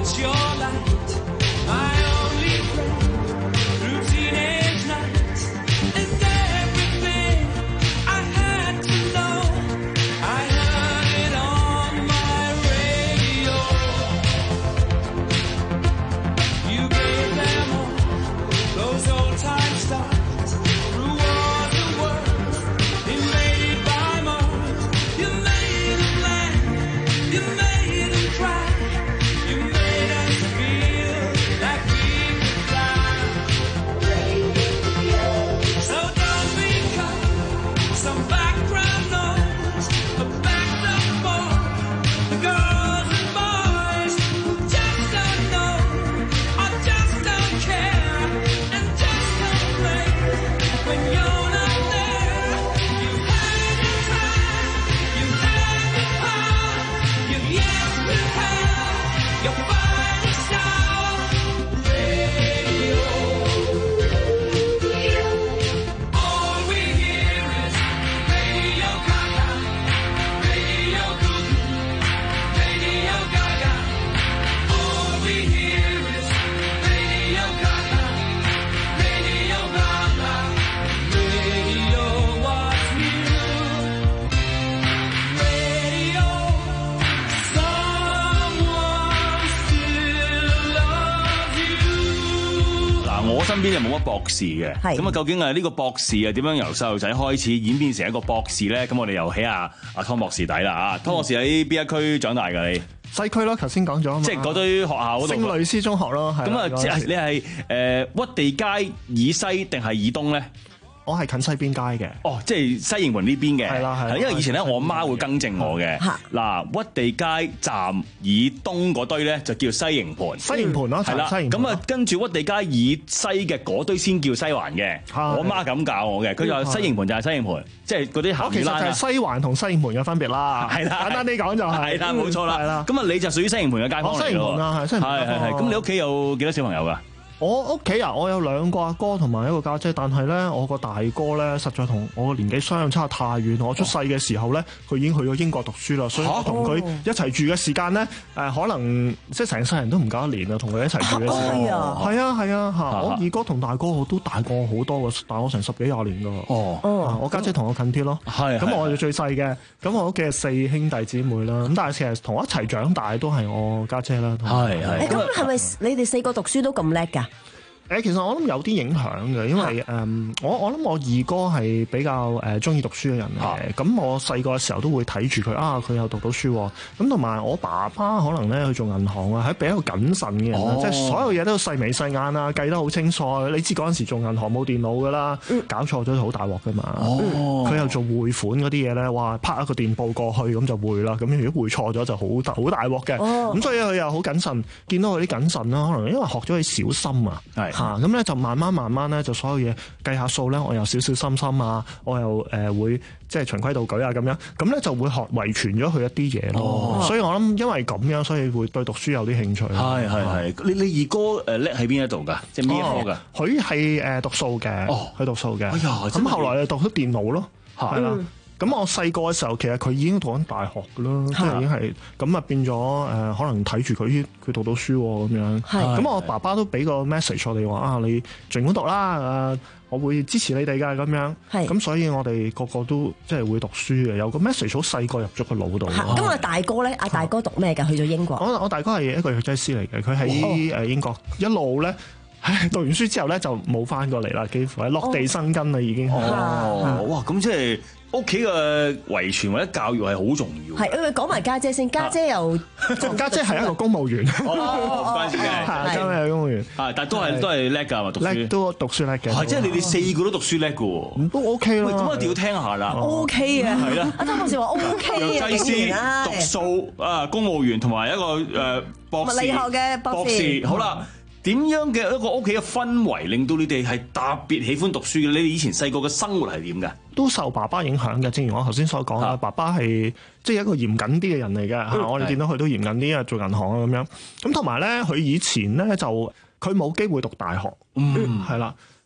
身邊就冇乜博士嘅，咁啊究竟係呢個博士啊點樣由細路仔開始演變成一個博士咧？咁我哋又起下阿湯博士底啦啊！湯博士喺邊一區長大㗎你？ 西區咯，頭先講咗啊嘛， 即係嗰堆學校嗰度。聖類斯中學咯，係。 咁啊，即係你係誒屈地街以西定係以東咧？ 我係近西邊街嘅。 哦，即係西營盤呢邊嘅。 係啦係啦。 因為以前咧，我媽會更正我嘅。嗱，屈地街站以東嗰堆咧就叫西營盤。 西營盤咯， 係啦。咁啊，跟住屈地街以西嘅嗰堆先叫西環嘅。我媽咁教我嘅，佢就西營盤就係西營盤，即係嗰啲行其實就係西環同西營盤嘅分別啦。 係啦， 簡單啲講就係。 係啦，冇錯啦。係啦。咁啊，你就屬於西營盤嘅街坊嚟咯。 西營盤啊，係西營盤。 係係係。咁你屋企有幾多小朋友㗎？ 我屋企啊，我有兩個阿哥同埋一個家姐，但係咧，我個大哥咧，實在同我個年紀相差太遠。我出世嘅時候咧，佢已經去咗英國讀書啦，所以我同佢一齊住嘅時間咧，誒可能即係成世人都唔夠一年啊，同佢一齊住嘅時候。係啊係啊嚇！我二哥同大哥我都大過我好多嘅，大我成十幾廿年㗎。哦哦，我家姐同我近啲咯。係。咁我就最細嘅，咁我屋企係四兄弟姊妹啦。咁但係其實同我一齊長大都係我家姐啦。 係係。咁係咪你哋四個讀書都咁叻㗎？ 誒，其實我諗有啲影響嘅，因為誒、嗯，我我諗我二哥係比較誒中意讀書嘅人嚟嘅，咁、啊、我細個嘅時候都會睇住佢啊，佢又讀到書，咁同埋我爸爸可能咧去做銀行啊，係比較謹慎嘅人，哦、即係所有嘢都細眉細眼啊，計得好清楚。你知嗰陣時做銀行冇電腦噶啦，嗯、搞錯咗好大鑊噶嘛。佢、哦、又做匯款嗰啲嘢咧，哇，拍一個電報過去咁就匯啦。咁如果匯錯咗就好大好大鑊嘅。咁、哦、所以佢又好謹慎，見到佢啲謹慎啦，可能因為學咗佢小心啊。嚇，咁咧就慢慢慢慢咧，就所有嘢計下數咧，我又小小心心啊，我又誒、呃、會即係循規蹈矩啊咁樣，咁咧就會學遺傳咗佢一啲嘢咯。哦、所以我諗因為咁樣，所以會對讀書有啲興趣。係係係，你你二哥誒叻喺邊一度㗎？即係咩科㗎？佢係誒讀數嘅，哦，佢讀數嘅。哎呀，咁後來就讀咗電腦咯，係啦。咁我細個嘅時候，其實佢已經讀緊大學㗎啦，即係已經係咁啊，變咗誒，可能睇住佢佢讀到書咁樣。咁我爸爸都俾個 message 我哋話啊，你盡管讀啦，誒，我會支持你哋㗎咁樣。咁所以我哋個個都即係會讀書嘅，有個 message 好細個入咗個腦度。 咁我大哥咧，阿大哥讀咩㗎？去咗英國。 我我大哥係一個藥劑師嚟嘅，佢喺誒英國一路咧。讀完書之後咧就冇翻過嚟啦，幾乎係落地生根啦，已經。 哦，哇！咁即係屋企嘅遺傳或者教育係好重要。 係，誒講埋家姐先，家姐又家姐係一個公務員。 哦，唔關事嘅， 係真係公務員。 係，但係都係都係叻㗎嘛，讀書。 都讀書叻嘅。係， 即係你哋四個都讀書叻㗎喎。 都 OK 咯。 咁一定要聽下啦。 OK 啊。係啦。阿湯博士話 OK 啊。 藥劑師、讀數啊、公務員同埋一個誒博士。 物理學嘅博士。 好啦。點樣嘅一個屋企嘅氛圍，令到你哋係特別喜歡讀書嘅？你哋以前細個嘅生活係點㗎？ 都受爸爸影響嘅，正如我頭先所講啦。啊、爸爸係即係一個嚴謹啲嘅人嚟嘅嚇，嗯、我哋見到佢都嚴謹啲啊，做銀行啊咁樣。咁同埋咧，佢以前咧就佢冇機會讀大學，嗯，係啦。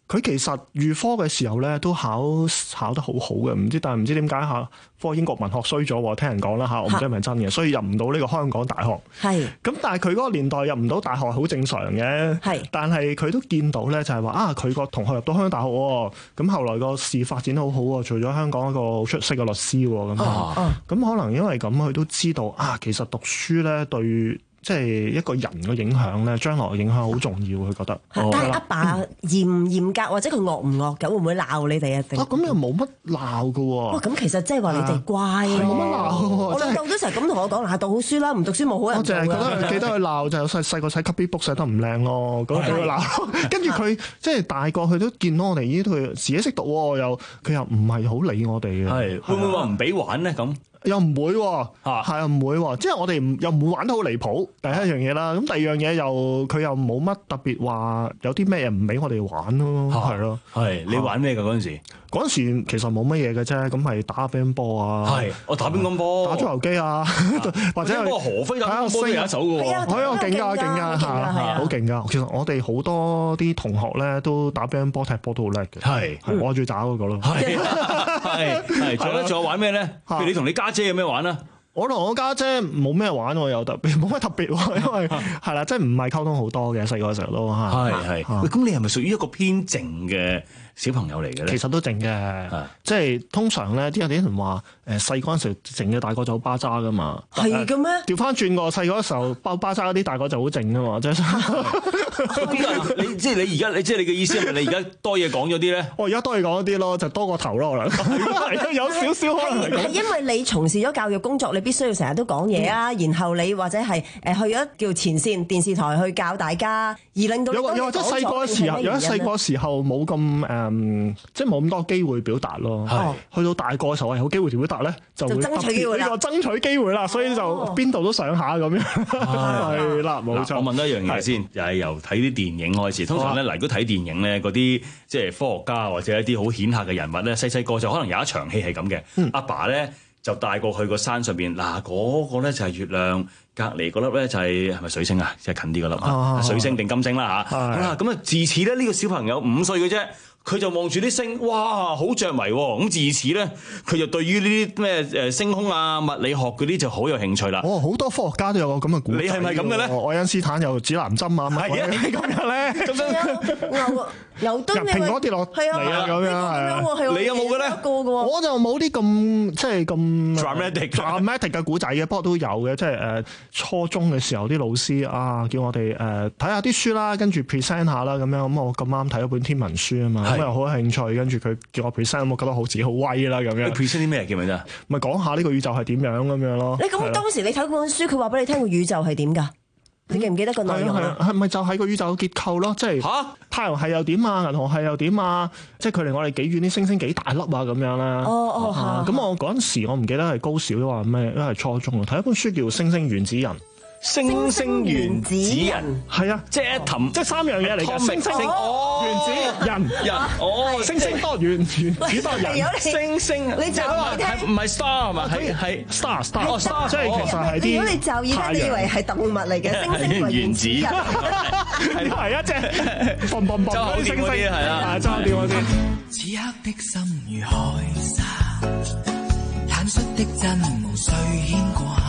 佢其實預科嘅時候咧都考考得好好嘅，唔知但係唔知點解嚇科英國文學衰咗喎，聽人講啦嚇，我唔知係咪真嘅，所以入唔到呢個香港大學。係。咁但係佢嗰個年代入唔到大學好正常嘅。係。但係佢都見到咧，就係話啊，佢個同學入到香港大學喎，咁後來個事發展得好好喎，做咗香港一個好出色嘅律師喎，咁啊，咁可能因為咁，佢都知道啊，其實讀書咧對。即係一個人嘅影響咧，將來嘅影響好重要，佢覺得。 但係阿爸嚴唔嚴格，或者佢惡唔惡嘅，會唔會鬧你哋啊？ 啊，咁又冇乜鬧㗎喎。 哇，咁其實即係話你哋乖咯。 冇乜鬧。 我老豆都成日咁同我講，嗱，讀好書啦，唔讀書冇好人做㗎。 我淨係覺得記得佢鬧就係細細個寫 copy book 寫得唔靚咯，咁俾佢鬧。跟住佢即係大個，佢都見到我哋呢度自己識讀喎，又佢又唔係好理我哋嘅。 係會唔會話唔俾玩咧？咁？ 又唔會喎，係啊唔會喎，即係我哋唔又唔會玩得好離譜，第一樣嘢啦。咁第二樣嘢又佢又冇乜特別話有啲咩嘢唔俾我哋玩咯，係咯。 係你玩咩㗎嗰陣時？ 嗰陣時其實冇乜嘢嘅啫，咁咪打乒乓波啊。 係我打乒乓波， 打足球機啊，或者係何飛打乒乓波都有一手嘅喎。 係啊，勁㗎勁㗎嚇，好勁㗎。其實我哋好多啲同學咧都打乒乓波、踢波都好叻嘅。係係我最渣嗰個咯。係係係，仲有仲有玩咩咧？譬如你同你家姐有咩玩啊？ 我同我家姐冇咩玩喎，又特別冇乜特別喎，因為係啦，即係唔係溝通好多嘅，細個嘅時候都嚇。係係。喂， 咁你係咪屬於一個偏靜嘅小朋友嚟嘅咧？ 其實都靜嘅，即係通常咧，啲有啲人話誒細嗰陣時靜嘅，大個就好巴渣噶嘛。 係嘅咩？ 調翻轉個細嗰時候包巴渣嗰啲，大個就好靜噶嘛，即係。 你即係你而家，你即係你嘅意思係咪你而家多嘢講咗啲咧？ 我而家多嘢講啲咯，就多個頭咯，可能係有少少可能係。 係因為你從事咗教育工作，你必須要成日都講嘢啊，然後你或者係誒去咗叫前線電視台去教大家，而令到有有或者細個嘅時候，有啲細個時候冇咁誒，即係冇咁多機會表達咯。去到大個嘅時候係有機會表達咧，就會爭取機會啦。呢個爭取機會啦，所以就邊度都上下咁樣。係啦，冇錯。 我問多一樣嘢先，就係由睇啲電影開始。通常咧嚟到睇電影咧，嗰啲即係科學家或者一啲好顯赫嘅人物咧，細細個就可能有一場戲係咁嘅。阿爸咧就帶過去個山上邊，嗱嗰個咧就係月亮，隔離嗰粒咧就係係咪水星啊？即係近啲嗰粒啊，水星定金星啦嚇。好啦，咁啊自此咧呢個小朋友五歲嘅啫。佢就望住啲星，哇，好着迷喎！咁自此咧，佢就對於呢啲咩誒星空啊、物理學嗰啲就好有興趣啦。 哦，好多科學家都有個咁嘅估計。 你係咪咁嘅咧？ 愛因斯坦有指南針啊，係啊，咁樣咧，咁樣牛牛頓蘋果跌落嚟啊，咁樣係。 你有冇嘅咧？ 我就冇啲咁即係咁 dramatic dramatic 嘅古仔嘅，不過都有嘅，即係誒初中嘅時候啲老師啊，叫我哋誒睇下啲書啦，跟住 present 下啦，咁樣咁我咁啱睇一本天文書啊嘛。又好有興趣，跟住佢叫我 present，我覺得好自己好威啦咁樣。 你 present 啲咩叫咪啫？ 咪講下呢個宇宙係點樣咁樣咯。 你咁當時你睇嗰本書，佢話俾你聽個宇宙係點㗎？你記唔記得個內容啊？ 係咪就係個宇宙嘅結構咯？即係嚇太陽系又點啊？銀河系又點啊？即係佢離我哋幾遠？啲星星幾大粒啊？咁樣啦。 哦哦咁我嗰陣時我唔記得係高小都話咩，因為係初中啊。睇一本書叫《星星原子人》。 星星原子人係啊， 即係 atom， 即係三樣嘢嚟嘅。星星原子人人哦， 星星多原原子多人星星， 你就係唔係 star 係嘛？係係 star star 哦 star， 即係其實係啲。 如果你就而家你以為係動物嚟嘅，星星原子人係啊，即係嘣嘣嘣周口店嗰啲係啦， 周口店嗰啲。 此刻的心如海沙，坦率的真無需牽掛。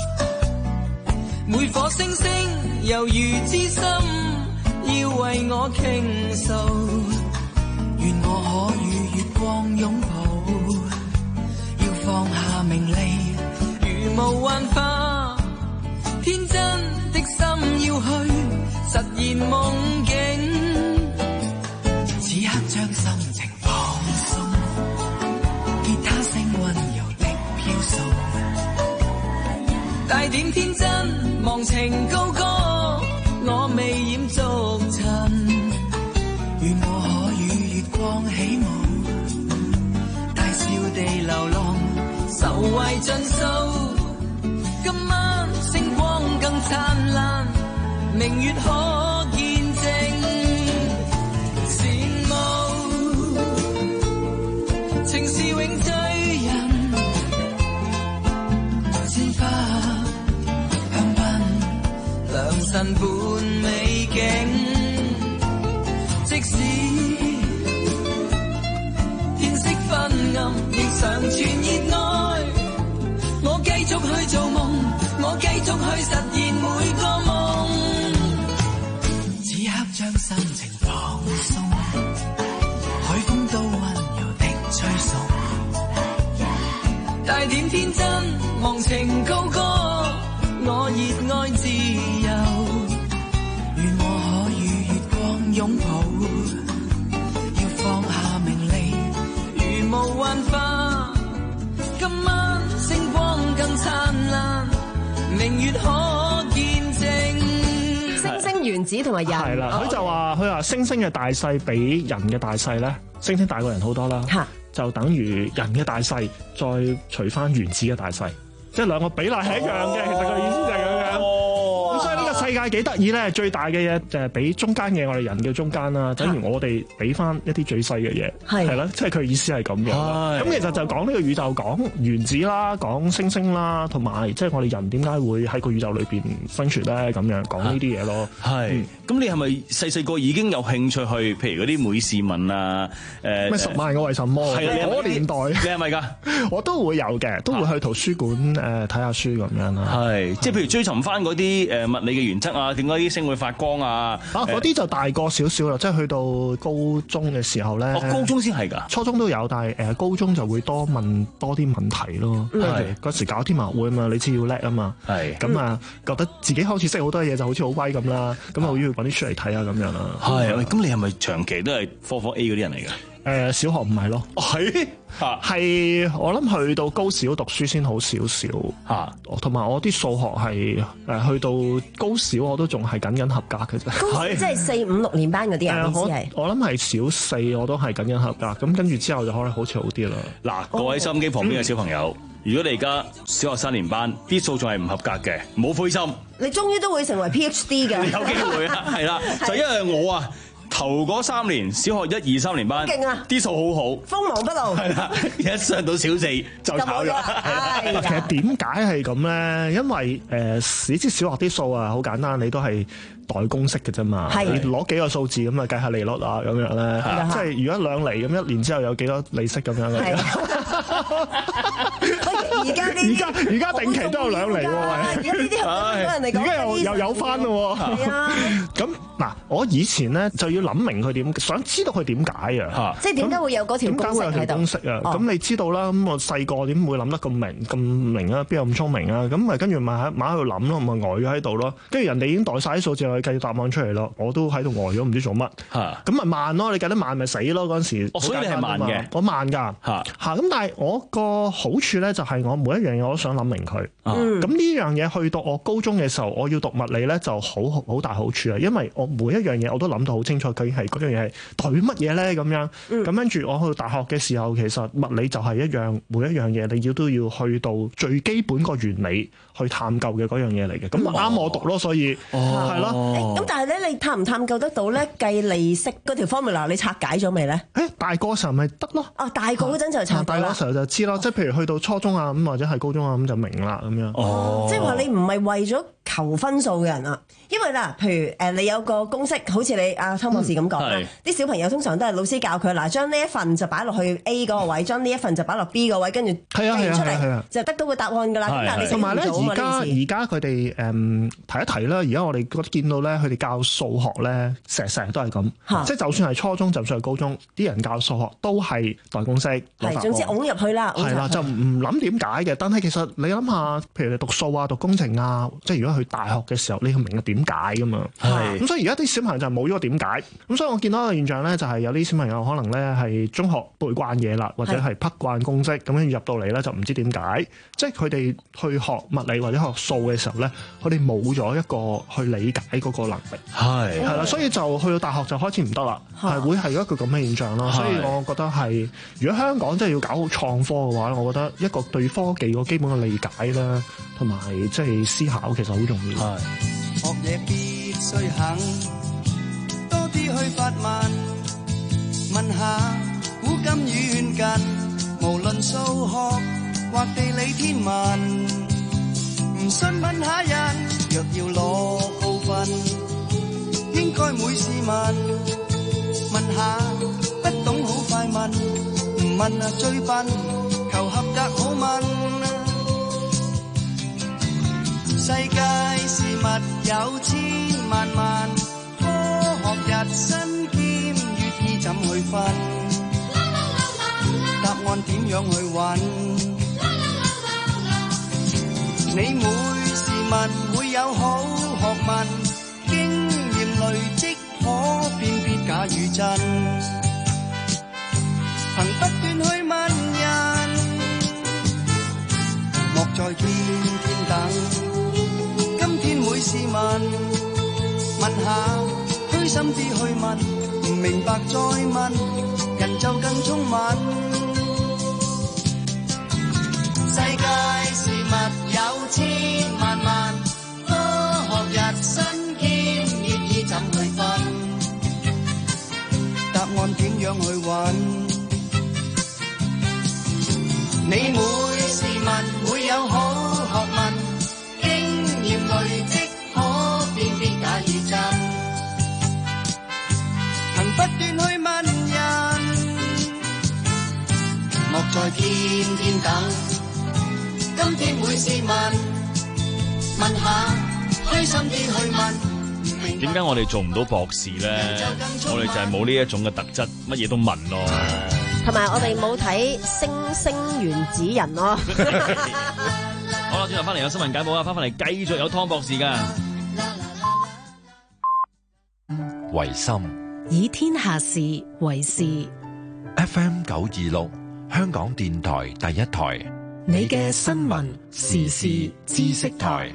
每顆星星猶如知心，要為我傾訴。願我可與月光擁抱，要放下名利，如無幻化。天真的心要去實現夢境，此刻將心情放鬆，吉他聲溫柔的飄送，帶點天真。忘情高歌，我未染俗塵。願我可與月光起舞，大笑地流浪，愁懷盡數。今晚星光更燦爛，明月可見證。羨慕情是永醉人，鮮花。良辰伴美景，即使常存熱愛，我繼續去做夢，我繼續去實現每個夢。此刻將心情放鬆，海風都溫柔的吹送，帶點天真，忘情高歌，我熱愛自由，願我可與月光擁抱，要放下名利，如無幻化，今晚星光更燦爛，明月可見證。 星星原子同埋人係啦，佢就話佢話星星嘅大細比人嘅大細咧，星星大過人好多啦，就等於人嘅大細再除翻原子嘅大細，即係兩個比例係一樣嘅。哦、其實個意思就係咁樣。咁、哦、所以呢個世界幾得意咧，最大嘅嘢就係比中間嘅我哋人叫中間啦，等於我哋俾翻一啲最細嘅嘢，係啦，即係佢意思係咁樣。咁其實就講呢個宇宙，講原子啦，講星星啦，同埋即係我哋人點解會喺個宇宙裏邊生存咧？咁樣講呢啲嘢咯。 係。嗯咁你係咪細細個已經有興趣去，譬如嗰啲每事問啊？誒咩十萬個為什麼？係啊，嗰個年代你係咪㗎？ 我都會有嘅，都會去圖書館誒睇下書咁樣啦。 係，即係譬如追尋翻嗰啲誒物理嘅原則啊，點解啲星會發光啊？ 啊，嗰啲就大個少少啦，即係去到高中嘅時候咧。 哦，高中先係㗎。 初中都有，但係誒高中就會多問多啲問題咯。係嗰時搞天文會啊嘛，你知要叻啊嘛。係。咁啊，覺得自己開始識好多嘢，就好似好威咁啦。咁啊，要揾啲書嚟睇下咁樣啦。 係，咁你係咪長期都係科科 A 嗰啲人嚟㗎？ 誒，小學唔係咯。係係，我諗去到高小讀書先好少少嚇，同埋我啲數學係誒去到高小我都仲係僅僅合格嘅啫。 係即係四五六年班嗰啲人，意思係我諗係小四我都係僅僅合格，咁跟住之後就可能好似好啲啦。 嗱，各位收音機旁邊嘅小朋友，如果你而家小學三年班，啲數仲係唔合格嘅，唔好灰心。 你終於都會成為 PhD 嘅， 有機會啊，係啦，就因為我啊。頭嗰三年，小學一二三年班，勁啊！啲數好好， 鋒芒不露。 係啦，一上到小四就炒咗。 嗱，其實點解係咁咧？因為誒、呃，你知小學啲數啊，好簡單，你都係代公式嘅啫嘛。你攞幾個數字咁啊，計下利率啊，咁樣咧。即係如果兩厘咁，一年之後有幾多利息咁樣嘅。 而家呢？ 而家而家定期都有兩厘喎。 而家呢啲好多人嚟講， 而家又又有翻咯。係啊。咁嗱，我以前咧就要諗明佢點，想知道佢點解啊？ 即係點解會有嗰條公式喺度？點解會有條公式啊？ 咁你知道啦。咁我細個點會諗得咁明咁明啊？邊有咁聰明啊？咁咪跟住咪喺咪喺度諗咯，咪呆咗喺度咯。跟住人哋已經代晒啲數字，我計答案出嚟咯。我都喺度呆咗，唔知做乜。咁咪慢咯，你計得慢咪死咯。嗰陣時， 所以你係慢嘅， 我慢㗎。嚇嚇咁，但係我個好處咧就係我每一樣嘢我都想諗明佢。咁呢樣嘢去到我高中嘅時候，我要讀物理咧就好好大好處啊，因為我每一樣嘢我都諗到好清楚，究竟係嗰樣嘢係代表乜嘢咧？咁樣咁跟住我去到大學嘅時候，其實物理就係一樣，每一樣嘢你要都要去到最基本個原理去探究嘅嗰樣嘢嚟嘅。咁啱我讀咯，所以係咯。 咁但係咧，你探唔探究得到咧？計利息嗰條 formula 你拆解咗未咧？ 誒，大個時候咪得咯。 哦，大個嗰陣就拆。 大個時候就知咯，即係譬如去到初中啊咁或者係高中啊咁就明啦咁樣。 哦，即係話你唔係為咗求分數嘅人啊，因為嗱，譬如誒你有個公式，好似你阿湯博士咁講啦，啲小朋友通常都係老師教佢嗱，將呢一份就擺落去 A 嗰個位，將呢一份就擺落 B 個位，跟住計出嚟就得到個答案㗎啦。 同埋咧，而家而家佢哋誒提一提啦，而家我哋覺得見到咧，佢哋教數學咧，成成日都係咁，即係就算係初中，就算係高中，啲人教數學都係代公式。 係，總之㧬入去啦。 係啦，就唔諗點解嘅。但係其實你諗下，譬如你讀數啊、讀工程啊，即係如果去大學嘅時候，你要明嘅點解㗎嘛。係。咁所以而家啲小朋友就冇咗個點解。咁所以我見到一個現象咧，就係有啲小朋友可能咧係中學背慣嘢啦，或者係匹慣公式，咁跟住入到嚟咧就唔知點解。即係佢哋去學物理或者學數嘅時候咧，佢哋冇咗一個去理解嗰個能力。係。係啦，所以就去到大學就開始唔得啦，係會係一個咁嘅現象咯。所以我覺得係，如果香港真係要搞好創科嘅話，我覺得一個對科技個基本嘅理解啦，同埋即係思考其實好重要。係。 學嘢必須肯多啲去發問，問下古今遠近，無論數學或地理天文，唔信問下人，若要攞高分，應該每事問，問下不懂好快問，唔問啊最笨， 就合格好問。世界事物有千萬萬，科學日新兼月意怎去分？答案點樣去揾？你每事物會有好學問，經驗累積可辨別假與真。憑不斷去問人，莫再天天等。今天每事問，問下虛心啲去問，唔明白再問，人就更聰敏。世界事物有千萬萬，科學日新兼月意怎去分？答案點樣去揾？你每事物會有好學問，經驗累積可辨別假與真。憑不斷去問人，莫再天天等。今天每事問，問下虛心啲去問。 點解我哋做唔到博士咧？我哋就係冇呢一種嘅特質，乜嘢都問咯。 同埋我哋冇睇星星原子人咯。 好啦，轉頭翻嚟有新聞簡報啊，翻返嚟繼續有湯博士噶。 為心以天下事為事。 F M 九二六香港電台第一台。 你嘅新聞時事知識台，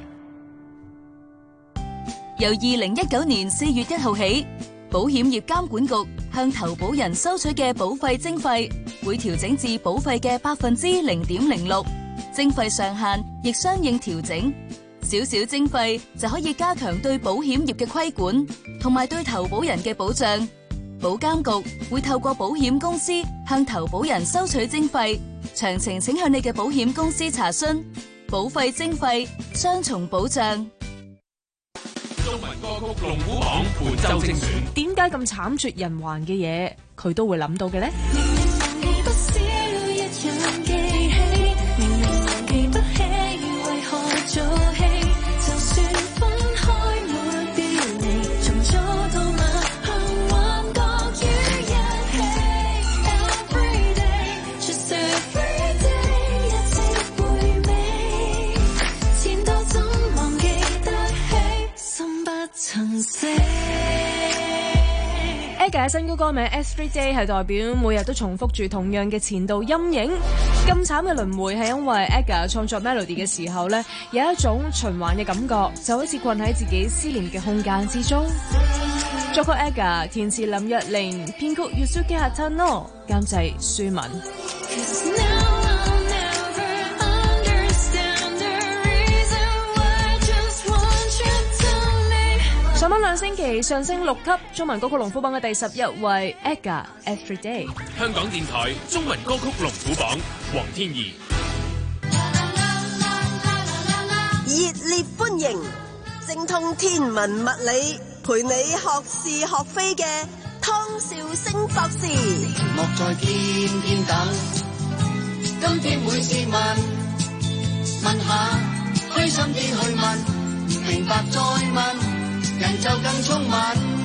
由二零一九年四月一號起，保險業監管局向投保人收取嘅保費徵費會調整至保費嘅百分之零點零六，徵費上限亦相應調整。少少徵費就可以加強對保險業嘅規管，同埋對投保人嘅保障。保監局會透過保險公司向投保人收取徵費，詳情請向你嘅保險公司查詢。保費徵費，雙重保障。 中文歌曲龍虎榜本周精選， 點解咁慘絕人寰嘅嘢，佢都會諗到嘅呢？AGA 新歌歌名 Every Day 係代表每日都重複住同樣嘅前度陰影，咁慘嘅輪迴係因為 AGA 創作 melody 嘅時候呢，有一種循環嘅感覺，就好似困喺自己思念嘅空間之中。作曲 AGA， 填詞林若玲，編曲 Yusuke Hatano， 監製舒文。上榜兩星期上升六級，中文歌曲龍虎榜嘅第十一位 AGA Every Day。 香港電台中文歌曲龍虎榜，黃天怡。 熱烈歡迎精通天文物理，陪你學是學非嘅湯兆星博士。 莫再天天等，今天每事問，問下虛心啲去問，唔明白再問，人就更聰敏。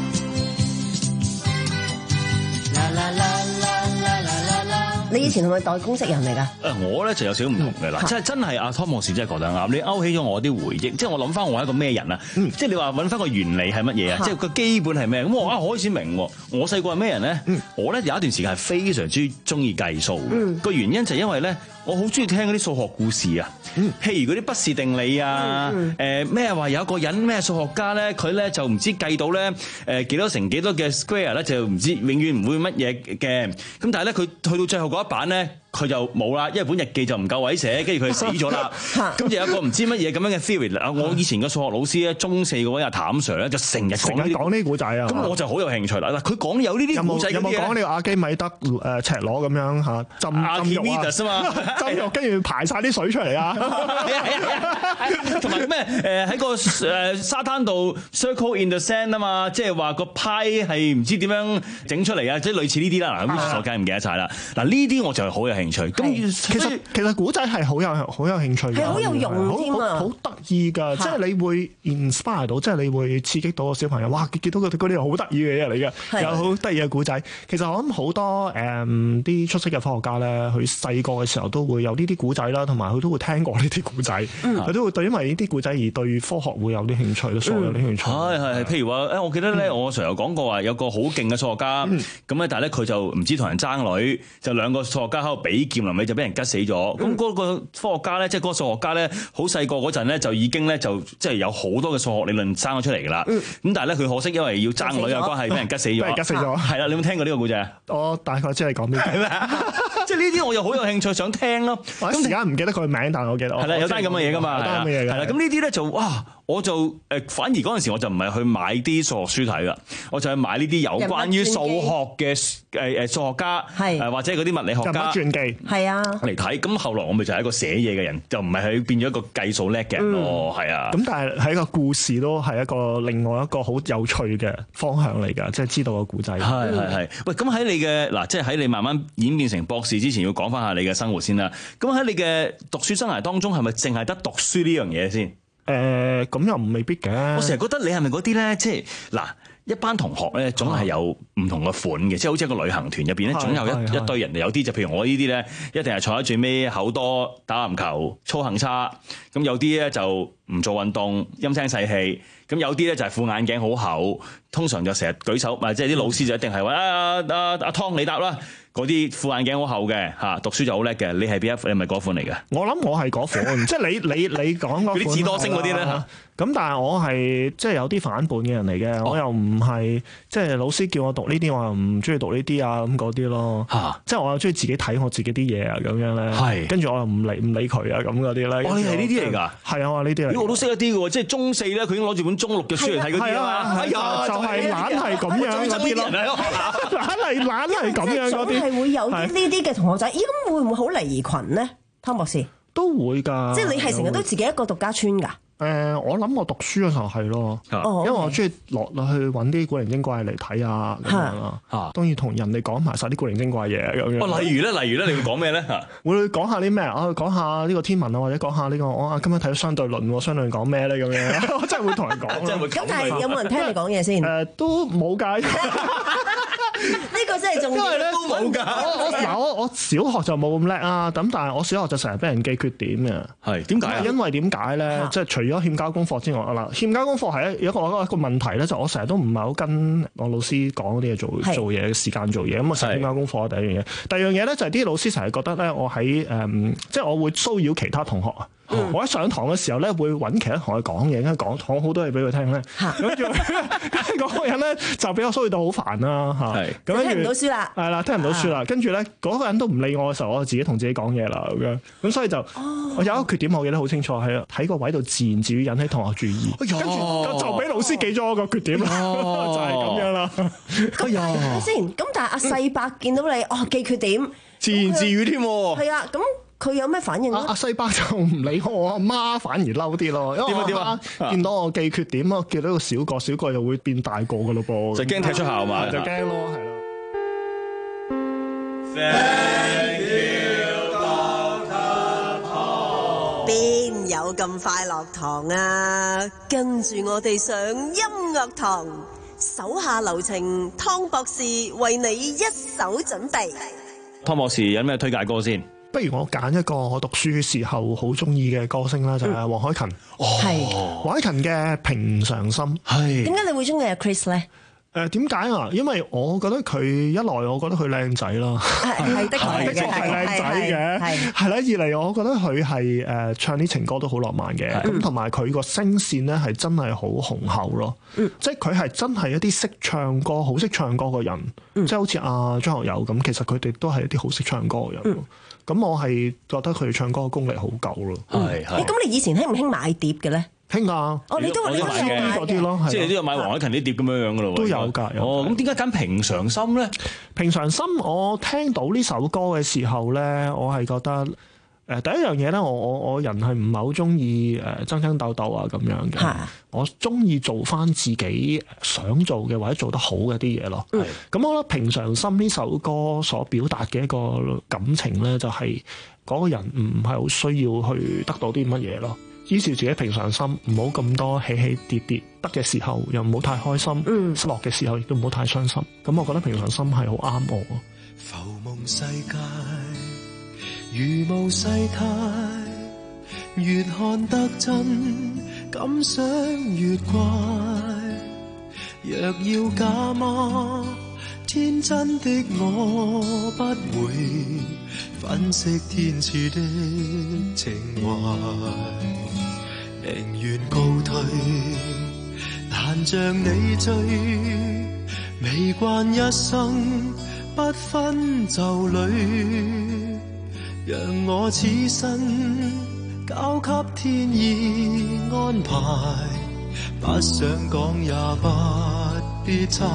啦啦啦啦啦啦啦！ 你以前係咪代公職人嚟㗎？ 誒，我咧就有少少唔同嘅啦，即係真係阿湯博士真係覺得啱。你勾起咗我啲回憶，即係我諗翻我係一個咩人啊？嗯、即係你話揾翻個原理係乜嘢啊？即係個基本係咩？咁我啊開始明喎。我細個係咩人咧？嗯、我咧有一段時間係非常之中意計數嘅。個、嗯、原因就係因為咧，我好中意聽嗰啲數學故事啊。嗯、譬如嗰啲不是定理啊，誒咩話有一個人咩數學家咧，佢咧就唔知計到咧誒幾多乘幾多嘅 square 咧，就唔知永遠唔會乜嘢嘅。咁但係咧佢去到最後嗰一版咧，佢就冇啦，因為本日記就唔夠位寫，跟住佢就死咗啦。咁就有一個唔知乜嘢咁樣嘅 theory 啊！我以前嘅數學老師咧，中四嗰位阿譚 Sir 咧，就成日講呢啲講呢啲古仔啊。咁我就好有興趣啦。嗱，佢講有呢啲古仔嘅嘢。有冇講呢個阿基米德誒赤裸咁樣嚇浸浸浴啊？浸浴跟住排晒啲水出嚟啊！ 同埋咩誒喺個誒沙灘度 circle in the sand 啊嘛，即係話個派係唔知點樣整出嚟啊，即係類似呢啲啦。嗱，咁我梗係唔記得晒啦。嗱，呢啲我就係好有興興趣。咁其實其實古仔係好有好有興趣嘅， 係好有用添啊， 好得意㗎，即係你會 inspire 到，即係你會刺激到個小朋友。哇！見到嗰啲嗰啲好得意嘅嘢嚟嘅，有好得意嘅古仔。其實我諗好多誒啲出色嘅科學家咧，佢細個嘅時候都會有呢啲古仔啦，同埋佢都會聽過呢啲古仔，佢都會對因為呢啲古仔而對科學會有啲興趣，所有啲興趣。 係係，譬如話誒，我記得咧，我成日講過話有個好勁嘅數學家，咁咧，但係咧佢就唔知同人爭女，就兩個數學家喺度比劍，臨尾就俾人吉死咗。咁嗰個科學家咧，即係嗰個數學家咧，好細個嗰陣咧，就已經咧就即係有好多嘅數學理論生咗出嚟㗎啦。咁但係咧，佢可惜因為要爭女嘅關係，俾人吉死咗。俾人吉死咗。係啦，你有冇聽過呢個故仔啊？ 我大概知你講咩。係咩？ 即係呢啲我又好有興趣想聽咯。 咁而家唔記得佢名，但係我記得。 係啦，有單咁嘅嘢㗎嘛。 有單咁嘅嘢。 係啦，咁呢啲咧就哇，我就誒反而嗰陣時我就唔係去買啲數學書睇㗎，我就去買呢啲有關於數學嘅誒誒數學家誒或者嗰啲物理學家傳記係啊嚟睇。咁後來我咪就係一個寫嘢嘅人，就唔係佢變咗一個計數叻嘅人咯。係啊。 咁但係喺個故事都係一個另外一個好有趣嘅方向嚟㗎，即係知道個故仔。 係係係。喂，咁喺你嘅嗱，即係喺你慢慢演變成博士之前，要講翻下你嘅生活先啦。咁喺你嘅讀書生涯當中，係咪淨係得讀書呢樣嘢先？ 誒，咁又唔未必嘅。 我成日覺得你係咪嗰啲咧，即係嗱一班同學咧，總係有唔同嘅款嘅，即係好似一個旅行團入邊咧，總有一一堆人，有啲就譬如我呢啲咧，一定係坐喺最尾口多打籃球操行差，咁有啲咧就唔做運動陰聲細氣，咁有啲咧就係副眼鏡好厚，通常就成日舉手，唔係即係啲老師就一定係話啊啊阿湯你答啦。嗰啲副眼鏡好厚嘅嚇，讀書就好叻嘅。你係邊一？你係咪嗰款嚟嘅？ 我諗我係嗰款，即係你你你講嗰啲智多星嗰啲咧嚇。 咁但係我係即係有啲反叛嘅人嚟嘅，哦、我又唔係即係老師叫我讀呢啲，我又唔中意讀呢啲啊咁嗰啲咯。嚇！即係我又中意自己睇我自己啲嘢啊咁樣咧。係。跟住我又唔理唔理佢啊咁嗰啲咧。 哦，你係呢啲嚟㗎？ 係啊，我係呢啲嚟。 咦，我都識一啲嘅喎，即係中四咧，佢已經攞住本中六嘅書嚟睇嗰啲啊。 哎呀，就係懶係咁樣嗰啲咯。懶係懶係咁樣嗰啲。 係會有啲呢啲嘅同學仔，咦咁會唔會好離群咧？湯博士都會㗎。 即係你係成日都自己一個獨家村㗎？ 誒、呃，我諗我讀書嘅時候係咯， 哦、 因為我中意落落去揾啲古靈精怪嚟睇啊咁樣啦，當然同人哋講埋晒啲古靈精怪嘢咁樣。 哦，例如咧，例如咧，你會講咩咧？ 會講下啲咩啊？講下呢個天文啊，或者講下呢、呢個我啊今日睇咗相對論，相對論講咩咧咁樣？我真係會同人講。 咁但係有冇人聽你講嘢先？ 誒、呃，都冇㗎。 呢個真係重要， 都冇㗎。我有我小學就冇咁叻啊，咁但係我小學就成日俾人記缺點嘅。係點解？因為點解咧？即係除咗欠交功課之外，嗱，欠交功課係一個一個一個問題咧，就我成日都唔係好跟我老師講嗰啲嘢做做嘢嘅時間做嘢，咁啊成日欠交功課第一樣嘢。第二樣嘢咧就係啲老師成日覺得咧，我喺誒，即係我會騷擾其他同學啊。嗯、我喺上堂嘅時候咧，會揾其他同學講嘢，講講好多嘢俾佢聽咧。跟住嗰個人咧就俾我騷擾到好煩啦嚇。咁跟住聽唔到書啦，係啦，聽唔到書啦。跟住咧嗰個人都唔理我嘅時候，我就自己同自己講嘢啦咁樣。咁所以就、哦、我有一個缺點，我記得好清楚，係喺個位度自言自語引起同學注意，跟住、哎、就俾老師記咗我個缺點啦，哦、就係咁樣啦。 咁睇先，咁但係阿細伯見到你哦記缺點， 自言自語添。 係啊，咁。佢有咩反應咧？ 阿阿西巴就唔理我，我阿媽反而嬲啲咯。因為我阿媽見到我記缺點啊，記到個小個，小個又會變大個噶咯噃。 就驚踢出校嘛， 就驚咯，係咯。 Thank you, Doctor Paul。邊有咁快樂堂啊？跟住我哋上音樂堂，手下留情，湯博士為你一手準備。 湯博士有咩推介歌先？ 不如我揀一個我讀書時候好中意嘅歌星啦，就係黃凱芹。 係黃凱芹嘅《平常心》。 係點解你會中意阿 Chris 咧？ 誒點解啊？因為我覺得佢一來，我覺得佢靚仔啦， 係的確的確係靚仔嘅，係啦。二嚟，我覺得佢係誒唱啲情歌都好浪漫嘅，咁同埋佢個聲線咧係真係好雄厚咯。即係佢係真係一啲識唱歌、好識唱歌嘅人，嗯、即係好似阿張學友咁。其實佢哋都係一啲好識唱歌嘅人。嗯咁我係覺得佢唱歌嘅功力好夠咯。 係係。咁你以前興唔興買碟嘅咧？ 興啊！ 哦，你都你都買嘅啲咯， 即係你都有買黃凱芹啲碟咁樣樣噶咯。 都有㗎。 哦，咁點解揀平常心咧？ 平常心，我聽到呢首歌嘅時候咧，我係覺得誒第一樣嘢咧，我我我人係唔係好中意誒爭爭鬥鬥啊咁樣嘅。 係我中意做翻自己想做嘅或者做得好嘅啲嘢咯。咁、嗯、我覺得平常心呢首歌所表達嘅一個感情咧，就係嗰個人唔係好需要去得到啲乜嘢咯。依照自己平常心，唔好咁多起起跌跌，得嘅時候又唔好太開心，嗯、失落嘅時候亦都唔好太傷心。咁我覺得平常心係好啱我。 浮夢世界如無世態，越看得真，感想越怪。若要假嗎？天真的我不會粉飾天賜的情懷，寧願告退，難像你追，未慣一生不分就侶，讓我此生交給天意安排，不想講也不必猜，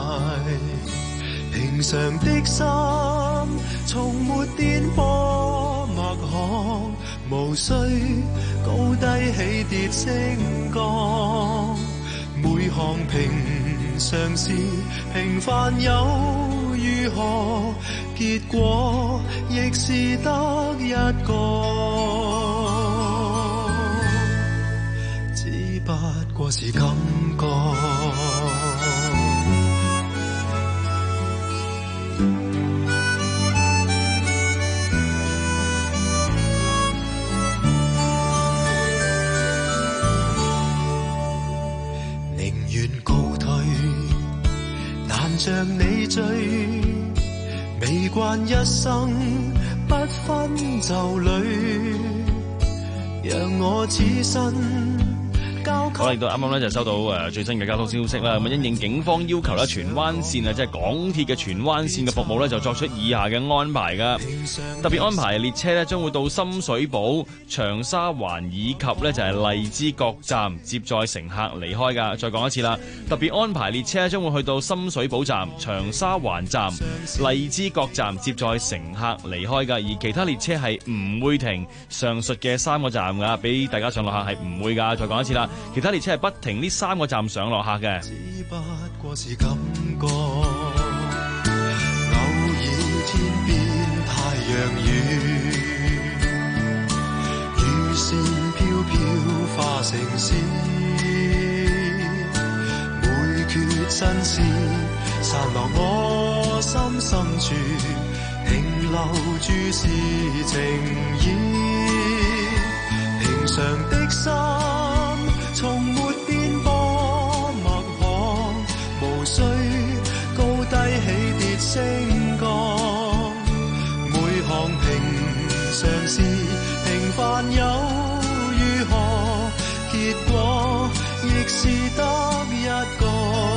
平常的心從沒顛簸脈項，無需高低起跌升降，每項平常事平凡又如何？結果亦是得一個，只不過是感覺。寧願告退，難像你追。未慣一生不分就侶，讓我此身交給。 好啦，亦都啱啱咧就收到誒最新嘅交通消息啦。咁因應警方要求咧，荃灣線啊，即係港鐵嘅荃灣線嘅服務咧，就作出以下嘅安排噶。特別安排列車咧，將會到深水埗、長沙灣以及咧就係荔枝角站接載乘客離開噶。再講一次啦，特別安排列車將會去到深水埗站、長沙灣站、荔枝角站接載乘客離開噶，而其他列車係唔會停上述嘅三個站噶，俾大家上落客係唔會噶。再講一次啦，其他列車係不停呢三個站上落客嘅。 只不過是感覺，偶爾天邊太陽雨，雨線飄飄化成詩，每決心事散落我心深處，停留住是情意。平常的心從沒變波脈項，無需高低起跌升降，每項平常事平凡又如何？結果亦是得一個，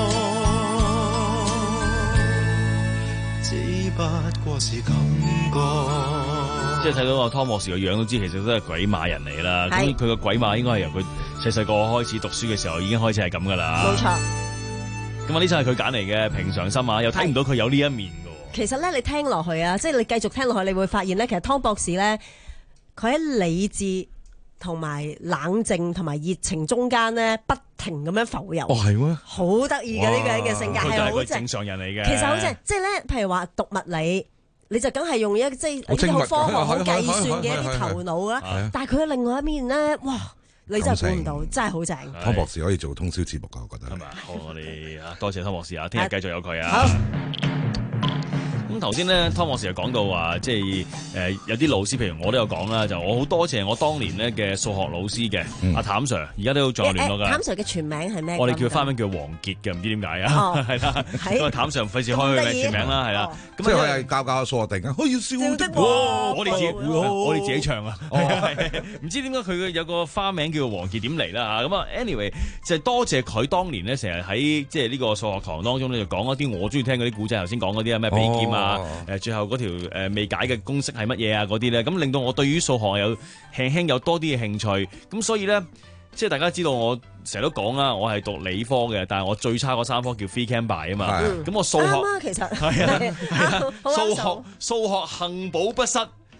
只不過是感覺。 即係睇到個湯博士個樣都知，其實都係鬼馬人嚟啦。咁佢個鬼馬應該係由佢細細個開始讀書嘅時候已經開始係咁噶啦。 冇錯。 咁啊，呢首係佢揀嚟嘅平常心啊，又睇唔到佢有呢一面噶。 其實咧，你聽落去啊，即係你繼續聽落去，你會發現咧，其實湯博士咧，佢喺理智同埋冷靜同埋熱情中間咧，不停咁樣浮游。 哦，係咩？ 好得意嘅呢個人嘅性格係好正常人嚟嘅。 其實好正，即係咧，譬如話讀物理。你就梗係用一即係啲好科學、好計算嘅一啲頭腦啦。但係佢嘅另外一面咧，哇！你真係估唔到，真係好正。 湯博士可以做通宵節目㗎，我覺得。 係咪？好，我哋啊，多謝湯博士啊，聽日繼續有佢啊。咁頭先咧，湯博士又講到話，即係誒、呃、有啲老師，譬如我都有講啦，就我好多謝我當年咧嘅數學老師嘅阿、嗯啊、譚 Sir，而家都仲有聯絡㗎。譚 Sir 嘅全名係咩？ 我哋叫花名叫黃傑嘅，唔知點解啊？係啦，因為譚 Sir 費事開佢嘅全名啦，係啦。咁即係佢係教教數學定啊！我要笑的我哋自己，我哋自己唱啊！唔知點解佢有個花名叫黃傑點嚟啦嚇？咁啊，anyway 就係多謝佢當年咧，成日喺即係呢個數學堂當中咧，就講一啲我中意聽嗰啲古仔，頭先講嗰啲啊咩比劍啊，誒最後嗰條誒未解嘅公式係乜嘢啊嗰啲咧，咁令到我對於數學有輕輕有多啲嘅興趣，咁所以咧。即係大家知道我成日都講啦，我係讀理科嘅，但係我最差嗰三科叫 free can buy 啊嘛。咁、嗯、我數學啱啊，其實係啊，數學數學幸保不失，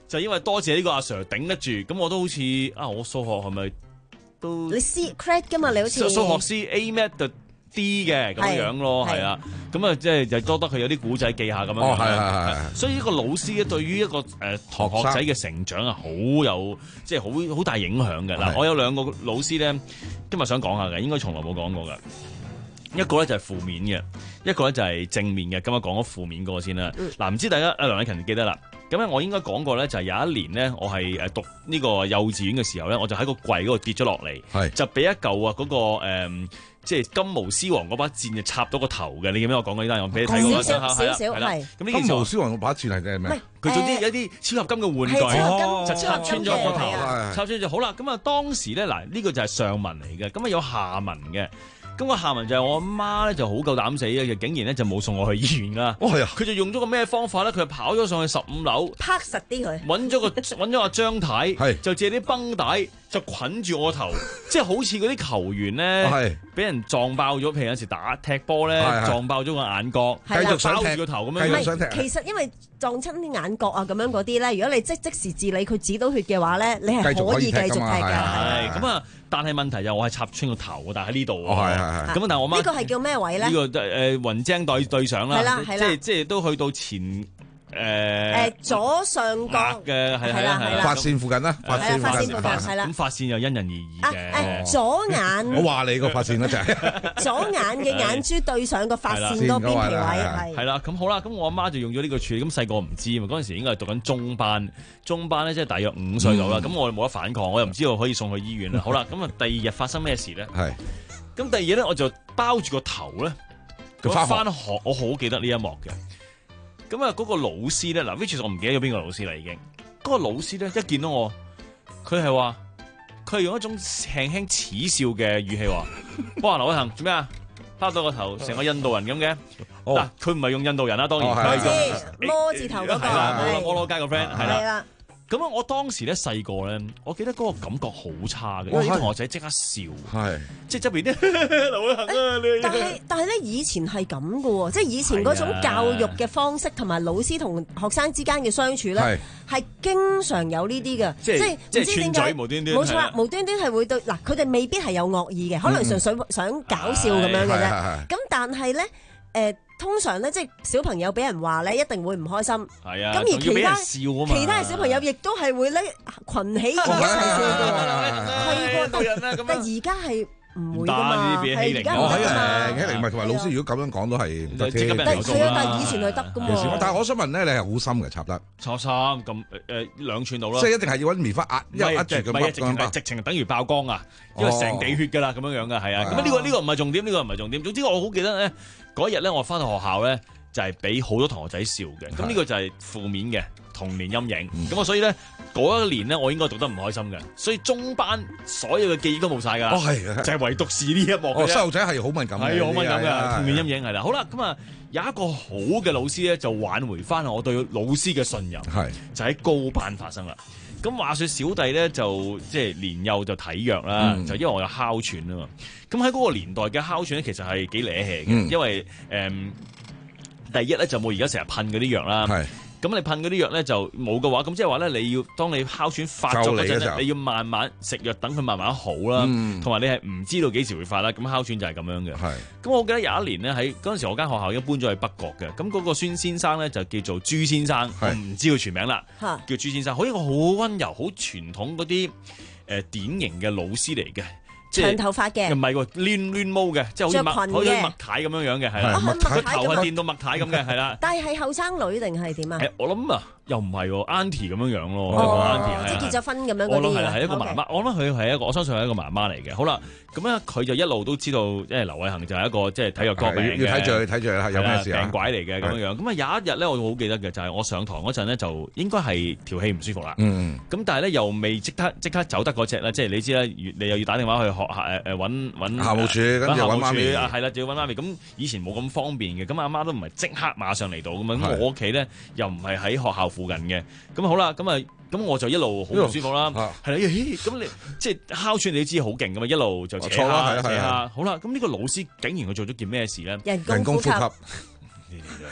就因為多謝呢個阿 Sir 頂得住，咁我都好似啊，我數學係咪都你 C credit 噶嘛？你好似數學 C A Mat 就 D 嘅咁樣咯，係啊，咁啊即係就多得佢有啲古仔記下咁樣。 哦，係係係。 所以呢個老師咧，對於一個誒、呃、同學仔嘅成長啊，好有即係好好大影響嘅。嗱，我有兩個老師咧，今日想講下嘅，應該從來冇講過嘅。一個咧就係負面嘅，一個咧就係正面嘅。今日講咗負面嗰個先啦。嗱、嗯，唔知大家阿梁禮勤記得啦。咁咧，我應該講過咧，就係有一年咧，我係誒讀呢個幼稚園嘅時候咧，我就喺個櫃嗰度跌咗落嚟，就俾一嚿啊嗰個誒、嗯，即係金毛獅王嗰把箭就插到個頭嘅。你記唔記得我講過呢單？我俾你睇過少少少少係啦。咁呢件金毛獅王嗰把箭係咩咩？ 佢做啲有啲超合金嘅玩具， 哦、 就插穿咗個頭，插穿咗好啦。咁啊，當時咧嗱，呢、呢個就係上文嚟嘅，咁啊有下文嘅。咁個下文就係我阿媽咧就好夠膽死嘅，就竟然咧就冇送我去醫院啦。哦係啊，佢就用咗個咩方法咧？佢就跑咗上去十五樓， 拍實啲佢， 揾咗個揾咗阿張太，就借啲繃帶就捆住我頭，即係好似嗰啲球員咧，俾人撞爆咗，譬如有時打踢波咧撞爆咗個眼角，繼續想踢個頭咁樣。 唔係，其實因為撞親啲眼角啊咁樣嗰啲咧，如果你即即時治理佢止到血嘅話咧，你係可以繼續踢㗎。 係咁啊，但係問題就我係插穿個頭，但係喺呢度。咁但係我媽呢個係叫咩位咧？ 呢個誒雲精對對上啦， 係啦係啦， 即係即係都去到前誒誒左上角嘅係係啦係啦， 髮線附近啦， 髮線髮線附近係啦。 咁髮線又因人而異嘅。 誒左眼， 我話你個髮線嗰隻， 左眼嘅眼珠對上個髮線嗰邊條位係。 係啦，咁好啦，咁我阿媽就用咗呢個處理。咁細個唔知啊嘛，嗰陣時應該係讀緊中班，中班咧即係大約五歲到啦。咁我冇得反抗，我又唔知道可以送去醫院啦。好啦，咁啊第二日發生咩事咧？係。咁第二日咧，我就包住個頭咧，佢翻學，我好記得呢一幕嘅。咁啊，嗰個老師咧，嗱 which 我唔記得咗邊個老師啦，已經。嗰個老師咧，一見到我，佢係話，佢係用一種輕輕恥笑嘅語氣話：哇，劉偉恒做咩啊？包到個頭成個印度人咁嘅。嗱，佢唔係用印度人啦，當然佢係用摩字頭嗰個， 係摩羅街個 friend，係啦。咁啊！我當時咧細個咧，我記得嗰個感覺好差嘅，因為啲同學仔即刻笑，係即係側邊啲劉偉恒啊！你但係但係咧，以前係咁嘅喎，即係以前嗰種教育嘅方式同埋老師同學生之間嘅相處咧，係經常有呢啲嘅，即係即係串嘴無端端， 冇錯啦，無端端係會對嗱，佢哋未必係有惡意嘅，可能純粹想搞笑咁樣嘅啫。咁但係咧，誒。通常咧，即係小朋友俾人話咧，一定會唔開心。係啊，咁而其他其他嘅小朋友亦都係會咧群起而一齊笑嘅。係喎，但係而家係唔會㗎嘛。係而家唔得㗎嘛。 欺凌唔係同埋老師，如果咁樣講都係唔得嘅。 但係啊，但係以前係得㗎嘛。 但係我想問咧，你係好深嘅插得？ 插深咁誒兩寸到啦。 即係一定係要揾棉花壓壓住咁樣。 直情係直情等於爆光啊！因為成地血㗎啦，咁樣樣嘅係啊。咁呢個呢個唔係重點，呢個唔係重點。總之我好記得咧。嗰日咧，我翻到學校咧，就係俾好多同學仔笑嘅。咁呢個就係負面嘅童年陰影。咁啊、嗯，所以咧嗰一年咧，我應該讀得唔開心嘅。所以中班所有嘅記憶都冇晒㗎。哦，係，就係唯獨是呢一幕。 哦，細路仔係好敏感嘅， 係好敏感嘅負面陰影係啦。好啦，咁啊有一個好嘅老師咧，就挽回翻我對老師嘅信任。係，就喺高班發生啦。咁話說小弟咧就即係年幼就體弱啦，嗯、就因為我有哮喘啊嘛。咁喺嗰個年代嘅哮喘咧，其實係幾惹氣嘅，嗯、因為誒、嗯、第一咧就冇而家成日噴嗰啲藥啦。咁你噴嗰啲藥咧就冇嘅話，咁即係話咧你要當你哮喘發作嗰陣咧，你要慢慢食藥等佢慢慢好啦，同埋、嗯、你係唔知道幾時會發啦。咁哮喘就係咁樣嘅。咁我記得有一年咧喺嗰陣時，我間學校已經搬咗去北角嘅。咁嗰個孫先生咧就叫做朱先生，我唔知佢全名啦，叫朱先生，好一個好溫柔、好傳統嗰啲誒典型嘅老師嚟嘅。 長頭髮嘅， 唔係喎，攣攣毛嘅，即係好似麥，好似麥太咁樣樣嘅，係啦，個頭係電到麥太咁嘅，係啦。 但係係後生女定係點啊？ 我諗啊，又唔係喎 Auntie 咁樣樣咯， 即係結咗婚咁樣嗰啲。 我諗係係一個媽媽，我諗佢係一個，我相信係一個媽媽嚟嘅。好啦，咁咧佢就一路都知道，即係劉偉恒就係一個即係體弱多病嘅， 要睇住佢睇住佢有咩事病鬼嚟嘅咁樣樣。咁啊有一日咧，我好記得嘅就係我上堂嗰陣咧，就應該係條氣唔舒服啦。咁但係咧又未即刻即刻走得嗰隻啦，即係你知啦，你又要打電話去學校誒誒揾。揾校務處，跟住揾媽咪啊，係啦，就要揾媽咪。咁以前冇咁方便嘅，咁阿媽都唔係即刻馬上嚟到咁樣。咁我屋企咧又唔係喺學校附近嘅。咁好啦，咁啊，咁我就一路好唔舒服啦。係啦，咁你即係哮喘，你都知好勁噶嘛，一路就扯下扯下。好啦，咁呢個老師竟然佢做咗件咩事咧？ 人工呼吸。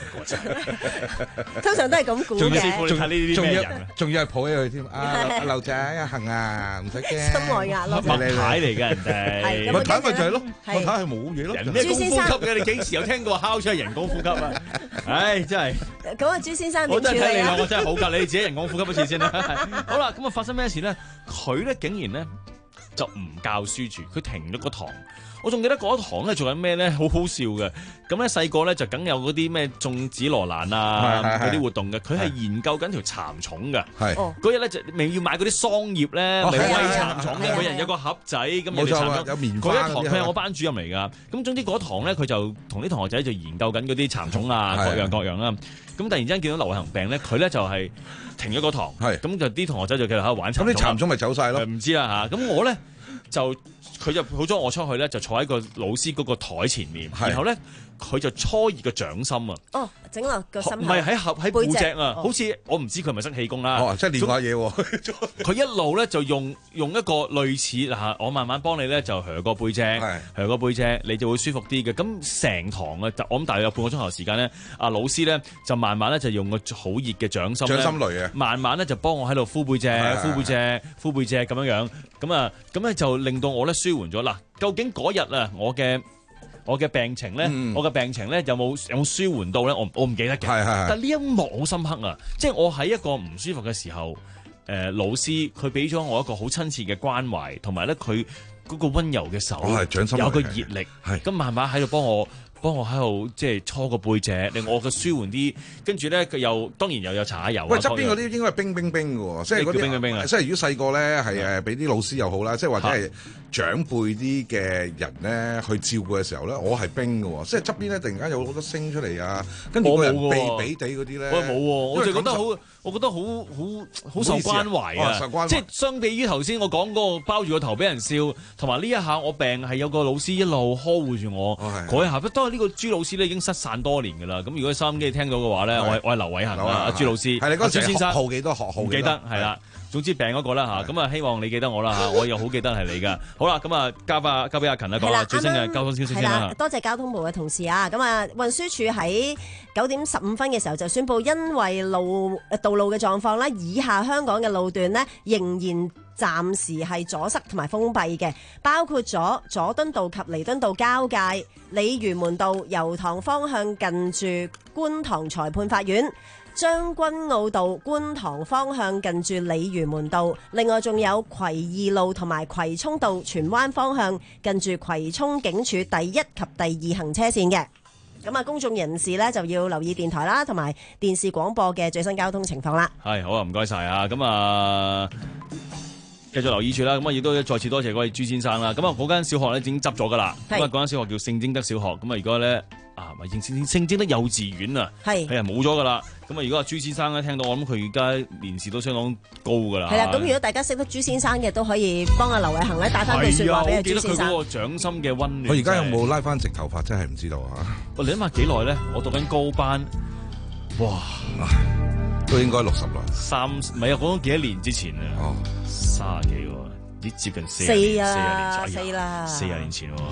過真係。 通常都係咁估嘅。 仲要師傅，你睇呢啲咩人啊？ 仲要係抱起佢添。啊，阿劉仔阿恒啊，唔使驚。 心外壓咯。 麥太嚟㗎人哋。 麥太咪就係咯，麥太係冇嘢咯。 人咩功夫級嘅？你幾時有聽過敲出係人工呼吸啊？唉，真係。 咁啊，朱先生我點處理啊？ 真係睇你兩個真係好㗎，你哋自己人工呼吸一次先啦。好啦，咁啊發生咩事咧？佢咧竟然咧就唔教書住，佢停咗個堂。我仲記得嗰一堂咧做緊咩咧，好好笑嘅。咁咧細個咧就梗有嗰啲咩種紫羅蘭啊嗰啲活動嘅。佢係研究緊條蠶蟲嘅。嗰日咧就未要買嗰啲桑葉咧，咪餵蠶蟲嘅。每人有個盒仔，咁有啲蠶蟲。 有棉花。嗰一堂佢係我班主任嚟㗎。咁總之嗰堂咧佢就同啲同學仔就研究緊嗰啲蠶蟲啊，各樣各樣啦。咁突然之間見到流行病咧，佢咧就係停咗個堂。咁就啲同學仔就繼續喺度玩蠶蟲。 咁啲蠶蟲咪走晒咯？ 唔知啦嚇。咁我咧。就佢就抱咗我出去咧，就坐喺個老師嗰個台前面，然後咧佢就搓熱個掌心啊！ 哦，整落個心唔係喺合喺背脊啊！好似我唔知佢係咪識氣功啦。 哦，即係練下嘢喎！ 佢一路咧就用用一個類似嗱，我慢慢幫你咧就揩個背脊，揩個背脊，你就會舒服啲嘅。咁成堂啊，我諗大約有半個鐘頭時間咧，阿老師咧就慢慢咧就用個好熱嘅掌心掌心雷啊， 慢慢咧就幫我喺度敷背脊、敷背脊、敷背脊咁樣樣。咁啊，咁咧就令到我咧舒緩咗。嗱，究竟嗰日啊，我嘅我嘅病情咧，嗯、我嘅病情咧有冇有冇舒緩到咧？我我唔記得嘅。係係。但呢一幕好深刻啊！即係我喺一個唔舒服嘅時候，誒、呃、老師佢俾咗我一個好親切嘅關懷，同埋咧佢嗰個溫柔嘅手，哦、有個熱力，咁慢慢喺度幫我。幫我喺度即係搓個背脊，令我嘅舒緩啲。跟住咧，佢又當然又有搽下油。 喂，側邊嗰啲應該係冰冰冰嘅喎，即係嗰啲冰冰冰啊！即係如果細個咧係誒俾啲老師又好啦，即係或者係長輩啲嘅人咧去照顧嘅時候咧，我係冰嘅喎，即係側邊咧突然間有好多聲出嚟啊，跟住個人避避地嗰啲咧， 我冇喎，我就覺得好，我覺得好好好受關懷啊！受關懷即係相比於頭先我講嗰個包住個頭俾人笑，同埋呢一下我病係有個老師一路呵護住我嗰一下，不過呢個朱老師咧已經失散多年㗎啦。咁如果收音機聽到嘅話咧，我係我係劉偉恒啊，阿朱老師， 係你嗰陣時學號幾多學號？ 唔記得係啦。總之病嗰個啦嚇，咁啊希望你記得我啦嚇，我又好記得係你㗎。好啦，咁啊交把交俾阿勤啊講下最新嘅交通消息先啦。 多謝交通部嘅同事啊。咁啊運輸署喺九點十五分嘅時候就宣布，因為路道路嘅狀況咧，以下香港嘅路段呢仍然暫時係阻塞同埋封閉嘅，包括咗佐敦道及彌敦道交界、鯉魚門道油塘方向近住觀塘裁判法院、將軍澳道觀塘方向近住鯉魚門道，另外仲有葵二路同埋葵涌道荃灣方向近住葵涌警署第一及第二行車線嘅。咁啊，公眾人士咧就要留意電台啦，同埋電視廣播嘅最新交通情況啦。 係好啊，唔該晒啊，咁啊。繼續留意住啦，咁啊亦都再次多謝嗰位朱先生啦。咁啊嗰間小學咧已經執咗噶啦，咁啊嗰間小學叫聖貞德小學。咁啊如果咧啊咪聖聖聖貞德幼稚園啊，係係啊冇咗噶啦。咁啊如果阿朱先生咧聽到，我諗佢而家年事都相當高噶啦。 係啦，咁如果大家識得朱先生嘅，都可以幫阿劉偉恒咧帶翻句説話俾阿朱先生。 我記得佢嗰個掌心嘅溫暖。 我而家有冇拉翻直頭髮，真係唔知道啊！ 喂，你諗下幾耐咧？我讀緊高班，哇！ 都應該六十啦， 三唔係啊，講咗幾多年之前啊，哦，卅幾喎，啲接近四四年，四啊， 廿年， 四啦， 四廿年前喎。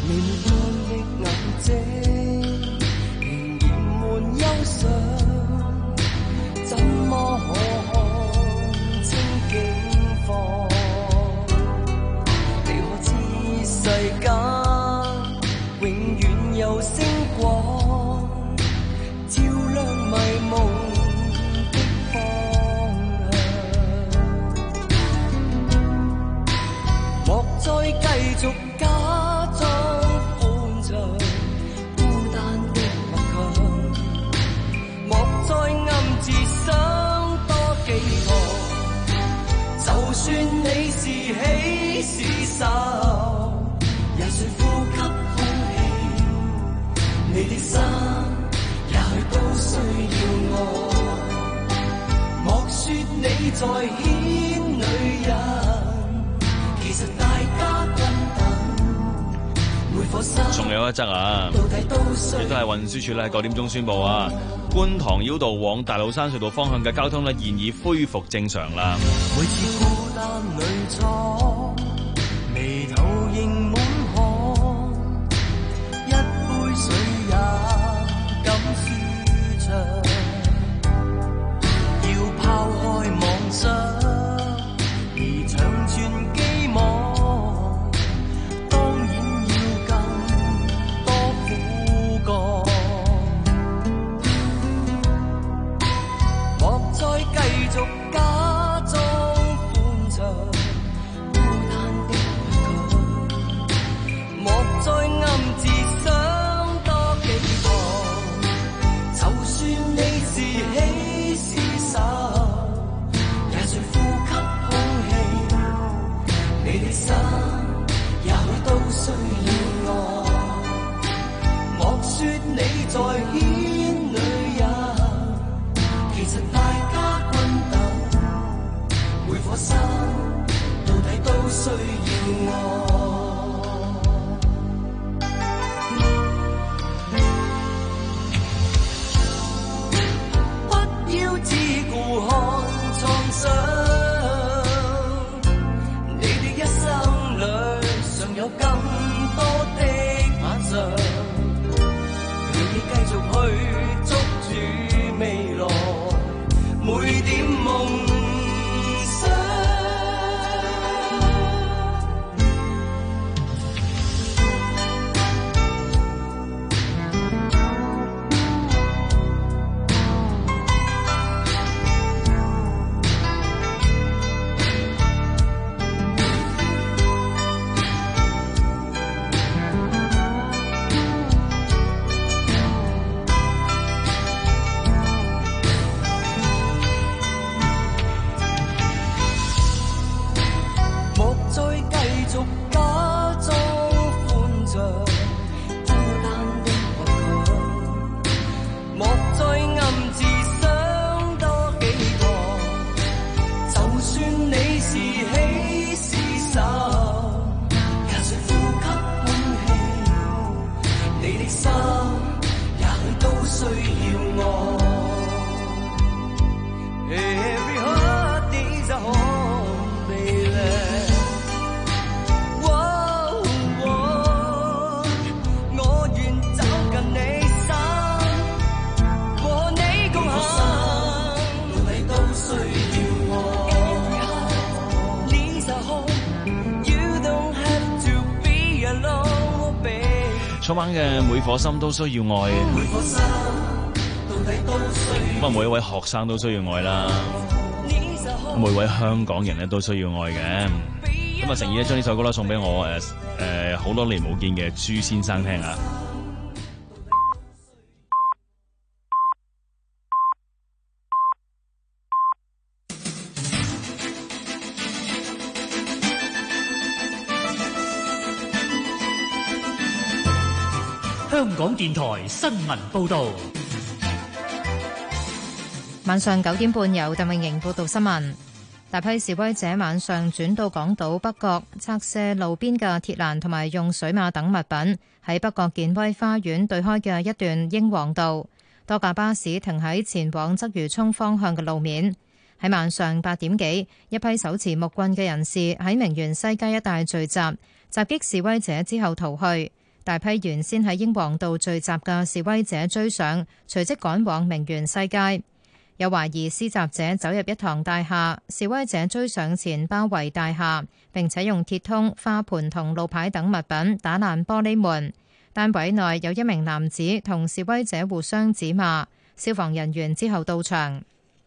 再繼續假裝歡暢，孤單的倔強，莫再暗自想多幾趟。就算你是喜是愁，也需呼吸空氣，你的心也許都需要我。莫說你在牽女人， 仲有一則啊，亦都係運輸署咧，九點鐘宣布啊，觀塘繞道往大老山隧道方向嘅交通咧，現已恢復正常啦。 每次孤單裏坐，眉頭仍滿汗，一杯水也敢説續去捉住未來每點夢想。 草蜢嘅每顆心都需要愛，咁啊每一位學生都需要愛啦，每位香港人咧都需要愛嘅。咁啊誠意咧將呢首歌咧送俾我誒誒好多年冇見嘅朱先生聽啊！ 香港電台新聞報導， 晚上九點半由鄧永盈報道新聞。大批示威者晚上轉到港島北角，拆卸路邊嘅鐵欄同埋用水馬等物品，喺北角健威花園對開嘅一段英皇道，多架巴士停喺前往鰂魚涌方向嘅路面。喺晚上八點幾，一批手持木棍嘅人士喺名園西街一帶聚集，襲擊示威者之後逃去。大批原先喺英皇道聚集嘅示威者追上，隨即趕往名園西街。有懷疑施襲者走入一幢大廈，示威者追上前包圍大廈，並且用鐵通、花盆同路牌等物品打爛玻璃門。單位內有一名男子同示威者互相指罵，消防人員之後到場。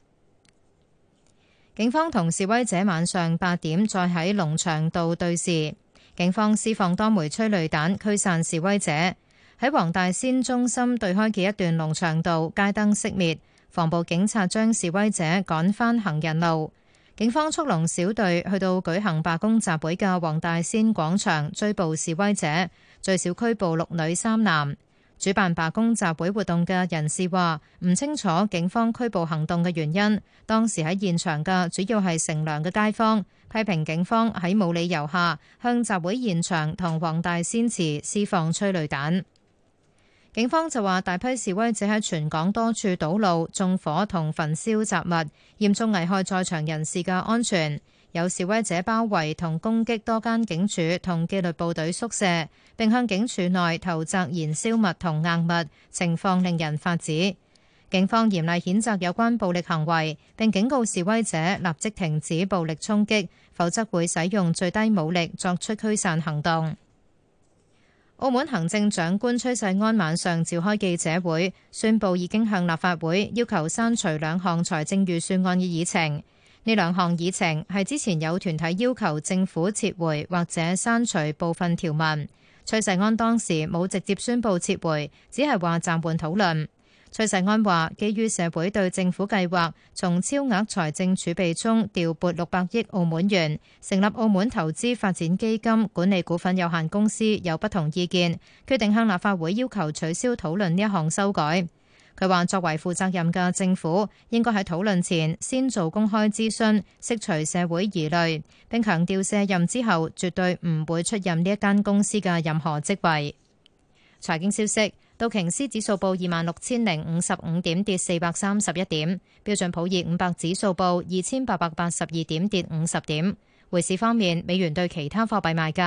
警方同示威者晚上八點再喺龍翔道對峙。警方施放多枚催淚彈驅散示威者，喺黃大仙中心對開嘅一段龍翔道街燈熄滅，防暴警察將示威者趕返行人路。警方速龍小隊去到舉行罷工集會嘅黃大仙廣場追捕示威者，最少拘捕六女三男。主辦罷工集會活動嘅人士話唔清楚警方拘捕行動嘅原因，當時喺現場嘅主要係乘涼嘅街坊，批評警方喺冇理由下向集會現場同黃大仙祠施放催淚彈。警方就話大批示威者喺全港多處堵路、縱火同焚燒雜物，嚴重危害在場人士嘅安全。有示威者包圍同攻擊多間警署同紀律部隊宿舍，並向警署內投擲燃燒物同硬物，情況令人髮指。警方嚴厲譴責有關暴力行為，並警告示威者立即停止暴力衝擊，否則會使用最低武力作出驅散行動。澳門行政長官崔世安晚上召開記者會，宣布已經向立法會要求刪除兩項財政預算案嘅議程。呢兩項議程係之前有團體要求政府撤回或者刪除部分條文。崔世安當時冇直接宣布撤回，只係話暫緩討論。崔世安話，基於社會對政府計劃從超額財政儲備中調撥六百億澳門元，成立澳門投資發展基金管理股份有限公司有不同意見，決定向立法會要求取消討論呢一項修改。佢話作為負責任嘅政府，應該喺討論前先做公開諮詢，釋除社會疑慮，並強調卸任之後絕對唔會出任呢一間公司嘅任何職位。財經消息，道瓊斯指數報二萬六千零五十五點，跌四百三十一點；標準普爾五百指數報二千八百八十二點，跌五十點。匯市方面，美元對其他貨幣賣價：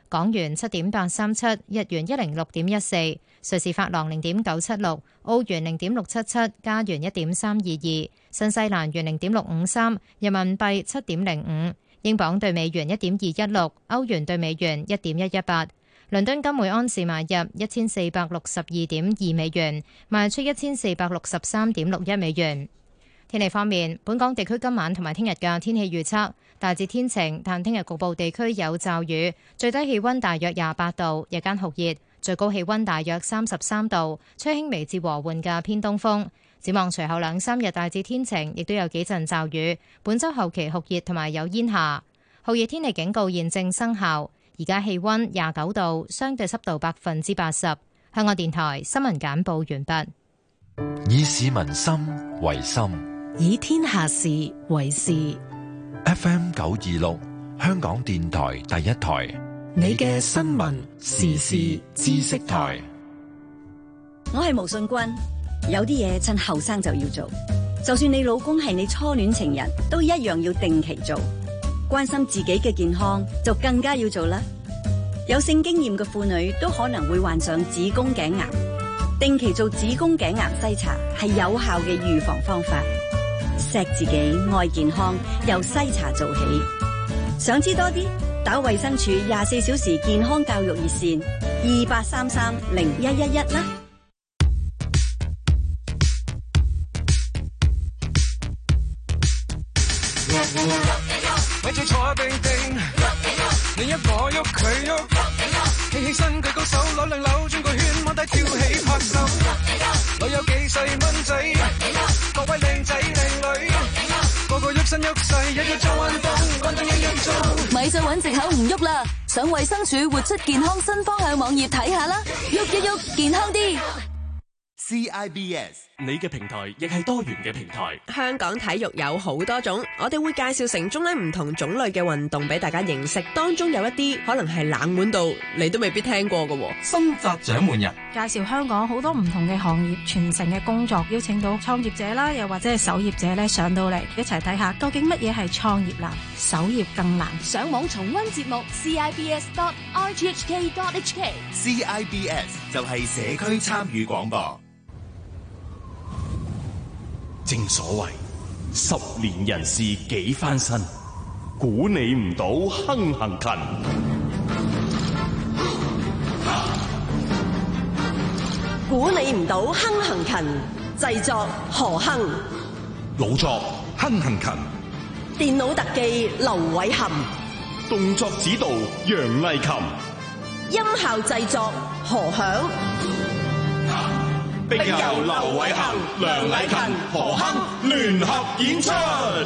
港元七點八三七，日元一零六點一四，瑞士法郎零點九七六，澳元零點六七七，加元一點三二二，新西蘭元零點六五三，人民幣七點零五，英鎊對美元一點二一六，歐元對美元一點一一八。倫敦金每安士買入一千四百六十二點二美元，賣出一千四百六十三點六一美元。天氣方面，本港地區今晚同埋聽日嘅天氣預測大致天晴，但聽日局部地區有驟雨，最低氣溫大約廿八度，日間酷熱，最高氣溫大約三十三度，吹輕微至和緩嘅偏東風。展望隨後兩三日大致天晴，亦都有幾陣驟雨。本週後期酷熱同埋有煙霞，酷熱天氣警告現正生效。而家氣溫廿九度，相對濕度百分之八十。香港電台新聞簡報完畢。 以市民心為心， 以天下事為事。 F M 九二六，香港電台第一台， 你嘅新聞時事知識台。 我係毛信君，有啲嘢趁後生就要做，就算你老公係你初戀情人，都一樣要定期做。關心自己嘅健康就更加要做啦。有性經驗嘅婦女都可能會患上子宮頸癌，定期做子宮頸癌篩查係有效嘅預防方法。錫自己愛健康，由篩查做起。想知多啲，打衛生署廿四小時健康教育熱線二八三三零一一一啦。 咪住坐定定，你一我喐佢喐，企起身舉高手，扭兩扭轉個圈，踎低跳起拍手。女有幾細蚊仔，各位靚仔靚女，個個喐身喐勢，日日做運動，運動日日做。 咪再揾藉口唔喐啦，上衛生署活出健康新方向網頁睇下啦，喐一喐健康啲。 C I B S， 你嘅平台亦係多元嘅平台。 香港體育有好多種，我哋會介紹城中咧唔同種類嘅運動俾大家認識，當中有一啲可能係冷門到你都未必聽過嘅。 新紮獎門人介紹香港好多唔同嘅行業傳承嘅工作，邀請到創業者啦，又或者係守業者咧上到嚟一齊睇下，究竟乜嘢係創業難，守業更難。 上網重溫節目 c i b s dot r t h k dot h k。 C I B S 就係社區參與廣播。 正所謂十年人事幾番新，估你唔到亨行勤。 估你唔到亨行勤，製作何亨， 老作亨行勤， 電腦特技劉偉含， 動作指導楊麗琴， 音效製作何響。 並由劉偉恒、梁禮勤、何亨聯合演出。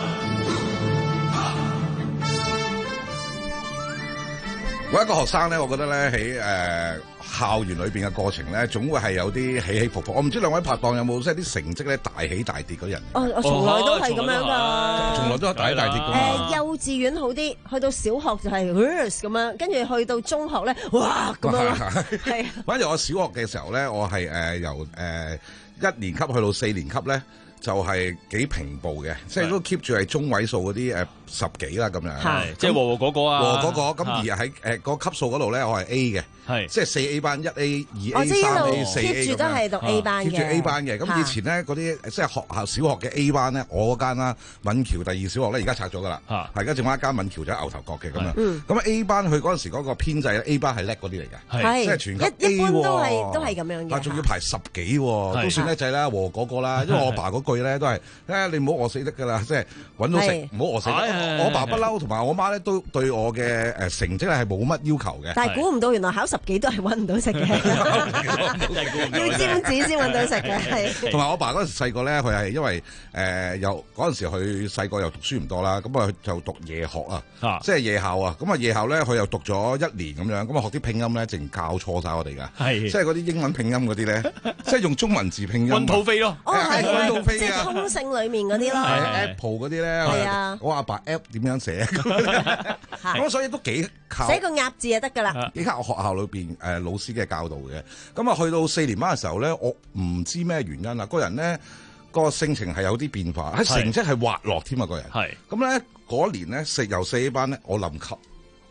我一個學生咧，我覺得咧喺誒校園裏邊嘅過程咧，總會係有啲起起伏伏。我唔知兩位拍檔有冇即係啲成績咧大起大跌嗰人？ 哦，我從來都係咁樣噶， 從來都係大起大跌噶嘛。 誒，幼稚園好啲，去到小學就係咁樣，跟住去到中學咧，哇咁樣。係。 反正我小學嘅時候咧，我係誒由誒一年級去到四年級咧。就係幾平步嘅，即係都 keep 住係中位數嗰啲誒十幾啦咁樣， 係即係和和嗰個啊， 和嗰個咁而喺誒個級數嗰度咧，我係 A 嘅，係即係四 A 班、一 A、二 A、三 A、四 A 咁樣 keep 住都係讀 A 班嘅 keep 住 A 班嘅。咁以前咧嗰啲即係學校小學嘅 A 班咧，我嗰間啦，敏橋第二小學咧，而家拆咗噶啦，係而家剩翻一間敏橋就喺牛頭角嘅咁樣。咁 A 班佢嗰陣時嗰個編制咧 A 班係叻嗰啲嚟嘅，即係全級 A 一般都係都係咁樣嘅， 但仲要排十幾，都算叻仔啦，和嗰個啦，因為我爸嗰句咧都係。誒，你唔好餓死得㗎啦，即係揾到食，唔好餓死得。我爸不嬲，同埋我媽咧都對我嘅誒成績係冇乜要求嘅。 但係估唔到，原來考十幾都係揾唔到食嘅，要尖子先揾到食嘅。係。 同埋我爸嗰陣時細個咧，佢係因為誒又嗰陣時佢細個又讀書唔多啦，咁啊就讀夜學啊，即係夜校啊。咁啊夜校咧，佢又讀咗一年咁樣，咁啊學啲拼音咧，淨教錯晒我哋㗎。係。即係嗰啲英文拼音嗰啲咧，即係用中文字拼音。 溫土飛咯。 哦，係係。即係通勝裏面嗰啲咯。 係 Apple 嗰啲咧。係啊。我阿爸 App 點樣寫？咁所以都幾靠。 寫個鴨字就得㗎啦。 幾靠我學校裏邊誒老師嘅教導嘅。咁啊去到四年班嘅時候咧，我唔知咩原因啦，個人咧個性情係有啲變化，喺成績係滑落添啊個人。係。咁咧嗰年咧四由四 A 班咧，我臨級。